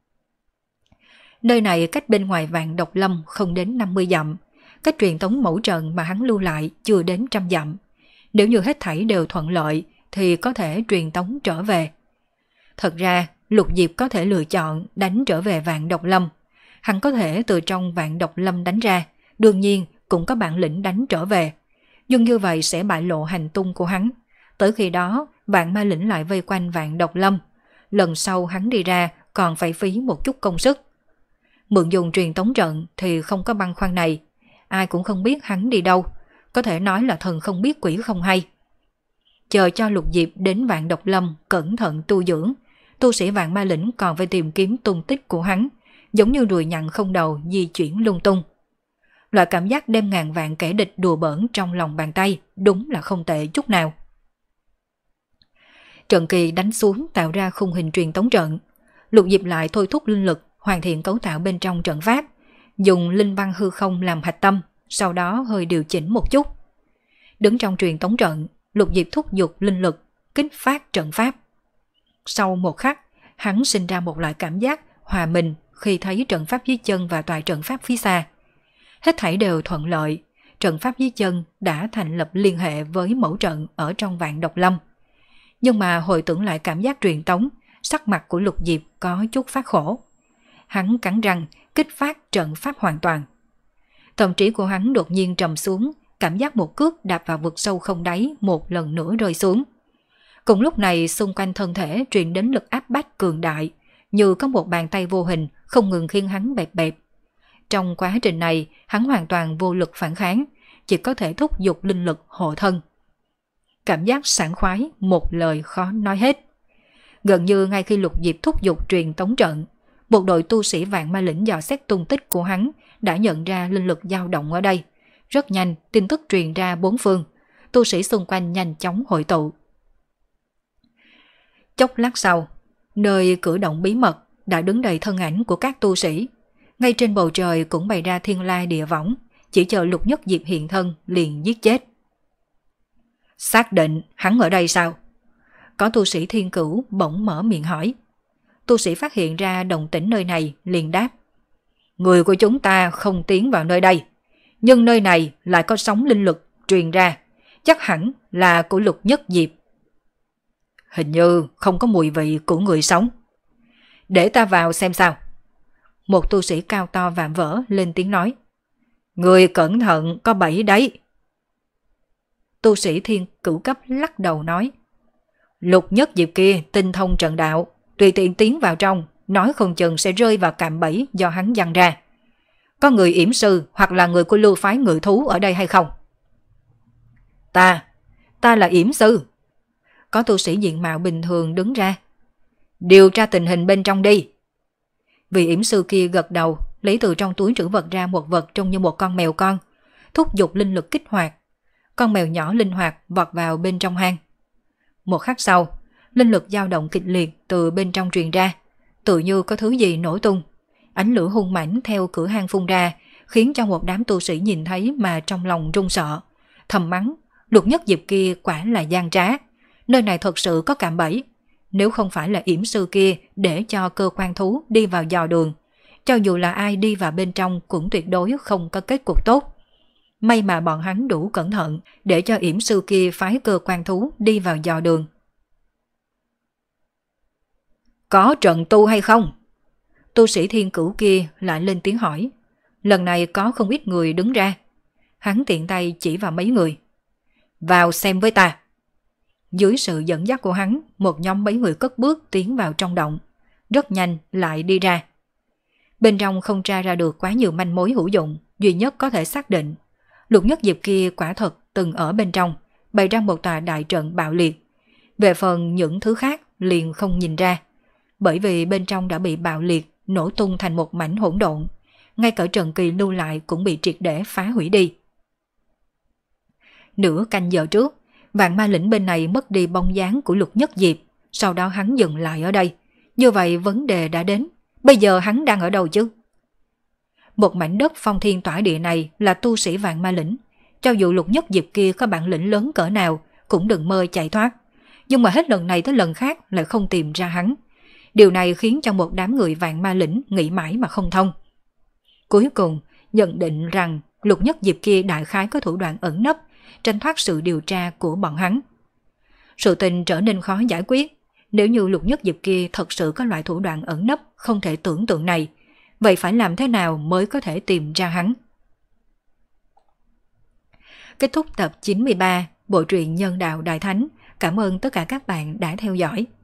[SPEAKER 1] Nơi này cách bên ngoài Vạn Độc Lâm không đến năm mươi dặm. Cách truyền tống mẫu trận mà hắn lưu lại chưa đến trăm dặm. Nếu như hết thảy đều thuận lợi thì có thể truyền tống trở về. Thật ra, Lục Diệp có thể lựa chọn đánh trở về Vạn Độc Lâm. Hắn có thể từ trong Vạn Độc Lâm đánh ra, đương nhiên cũng có bản lĩnh đánh trở về. Nhưng như vậy sẽ bại lộ hành tung của hắn. Tới khi đó, Vạn Ma Lĩnh lại vây quanh Vạn Độc Lâm. Lần sau hắn đi ra còn phải phí một chút công sức. Mượn dùng truyền tống trận thì không có băn khoăn này. Ai cũng không biết hắn đi đâu. Có thể nói là thần không biết quỷ không hay. Chờ cho Lục Diệp đến Vạn Độc Lâm cẩn thận tu dưỡng. Tu sĩ Vạn Ma Lĩnh còn phải tìm kiếm tung tích của hắn. Giống như ruồi nhặn không đầu di chuyển lung tung. Loại cảm giác đem ngàn vạn kẻ địch đùa bỡn trong lòng bàn tay đúng là không tệ chút nào. Trận kỳ đánh xuống tạo ra khung hình truyền tống trận. Lục Diệp lại thôi thúc linh lực hoàn thiện cấu tạo bên trong trận pháp, dùng linh văn hư không làm hạch tâm, sau đó hơi điều chỉnh một chút. Đứng trong truyền tống trận, Lục Diệp thúc giục linh lực, kích phát trận pháp. Sau một khắc, hắn sinh ra một loại cảm giác hòa mình khi thấy trận pháp dưới chân và tòa trận pháp phía xa. Hết thảy đều thuận lợi, trận pháp dưới chân đã thành lập liên hệ với mẫu trận ở trong Vạn Độc Lâm. Nhưng mà hồi tưởng lại cảm giác truyền tống, sắc mặt của Lục Diệp có chút phát khổ. Hắn cắn răng, kích phát trận pháp hoàn toàn. Tâm trí của hắn đột nhiên trầm xuống, cảm giác một cước đạp vào vực sâu không đáy một lần nữa rơi xuống. Cùng lúc này xung quanh thân thể truyền đến lực áp bách cường đại, như có một bàn tay vô hình không ngừng khiến hắn bẹp bẹp. Trong quá trình này, hắn hoàn toàn vô lực phản kháng, chỉ có thể thúc giục linh lực hộ thân. Cảm giác sảng khoái, một lời khó nói hết. Gần như ngay khi Lục Diệp thúc giục truyền tống trận, một đội tu sĩ Vạn Ma Lĩnh dò xét tung tích của hắn đã nhận ra linh lực dao động ở đây. Rất nhanh, tin tức truyền ra bốn phương, tu sĩ xung quanh nhanh chóng hội tụ. Chốc lát sau, nơi cử động bí mật đã đứng đầy thân ảnh của các tu sĩ. Ngay trên bầu trời cũng bày ra thiên la địa võng, chỉ chờ Lục Nhất Diệp hiện thân liền giết chết. Xác định hắn ở đây sao? Có tu sĩ Thiên Cửu bỗng mở miệng hỏi. Tu sĩ phát hiện ra động tĩnh nơi này liền đáp. Người của chúng ta không tiến vào nơi đây, nhưng nơi này lại có sóng linh lực truyền ra, chắc hẳn là của Lục Nhất Diệp. Hình như không có mùi vị của người sống. Để ta vào xem sao. Một tu sĩ cao to vạm vỡ lên tiếng nói. Người cẩn thận có bẫy đấy. Tu sĩ Thiên Cửu cấp lắc đầu nói. Lục Nhất Diệp kia tinh thông trận đạo, tùy tiện tiến vào trong, nói không chừng sẽ rơi vào cạm bẫy do hắn giăng ra. Có người yểm sư hoặc là người của lưu phái ngự thú ở đây hay không? Ta, ta là yểm sư. Có tu sĩ diện mạo bình thường đứng ra. Điều tra tình hình bên trong đi. Vị yểm sư kia gật đầu, lấy từ trong túi trữ vật ra một vật trông như một con mèo con, thúc giục linh lực kích hoạt. Con mèo nhỏ linh hoạt vọt vào bên trong hang. Một khắc sau, linh lực dao động kịch liệt từ bên trong truyền ra, tự như có thứ gì nổ tung. Ánh lửa hung mãnh theo cửa hang phun ra, khiến cho một đám tu sĩ nhìn thấy mà trong lòng run sợ, thầm mắng, Lục Nhất Diệp kia quả là gian trá, nơi này thật sự có cạm bẫy. Nếu không phải là yểm sư kia để cho cơ quan thú đi vào dò đường, cho dù là ai đi vào bên trong cũng tuyệt đối không có kết cục tốt. May mà bọn hắn đủ cẩn thận để cho yểm sư kia phái cơ quan thú đi vào dò đường. Có trận tu hay không? Tu sĩ Thiên Cửu kia lại lên tiếng hỏi. Lần này có không ít người đứng ra. Hắn tiện tay chỉ vào mấy người. Vào xem với ta. Dưới sự dẫn dắt của hắn, một nhóm mấy người cất bước tiến vào trong động. Rất nhanh lại đi ra. Bên trong không tra ra được quá nhiều manh mối hữu dụng, duy nhất có thể xác định Lục Nhất Diệp kia quả thật từng ở bên trong, bày ra một tòa đại trận bạo liệt. Về phần những thứ khác liền không nhìn ra, bởi vì bên trong đã bị bạo liệt, nổ tung thành một mảnh hỗn độn. Ngay cả trận kỳ lưu lại cũng bị triệt để phá hủy đi. Nửa canh giờ trước, Vạn Ma Lĩnh bên này mất đi bóng dáng của Lục Nhất Diệp, sau đó hắn dừng lại ở đây. Như vậy vấn đề đã đến, Bây giờ hắn đang ở đâu chứ? Một mảnh đất phong thiên tỏa địa này là tu sĩ vạn ma lĩnh. Cho dù Lục Nhất Diệp kia có bản lĩnh lớn cỡ nào cũng đừng mơ chạy thoát. Nhưng mà hết lần này tới lần khác lại không tìm ra hắn. Điều này khiến cho một đám người vạn ma lĩnh nghĩ mãi mà không thông. Cuối cùng, nhận định rằng Lục Nhất Diệp kia đại khái có thủ đoạn ẩn nấp, tránh thoát sự điều tra của bọn hắn. Sự tình trở nên khó giải quyết. Nếu như Lục Nhất Diệp kia thật sự có loại thủ đoạn ẩn nấp không thể tưởng tượng này, vậy phải làm thế nào mới có thể tìm ra hắn? Kết thúc tập chín mươi ba, bộ truyện Nhân đạo Đại Thánh. Cảm ơn tất cả các bạn đã theo dõi.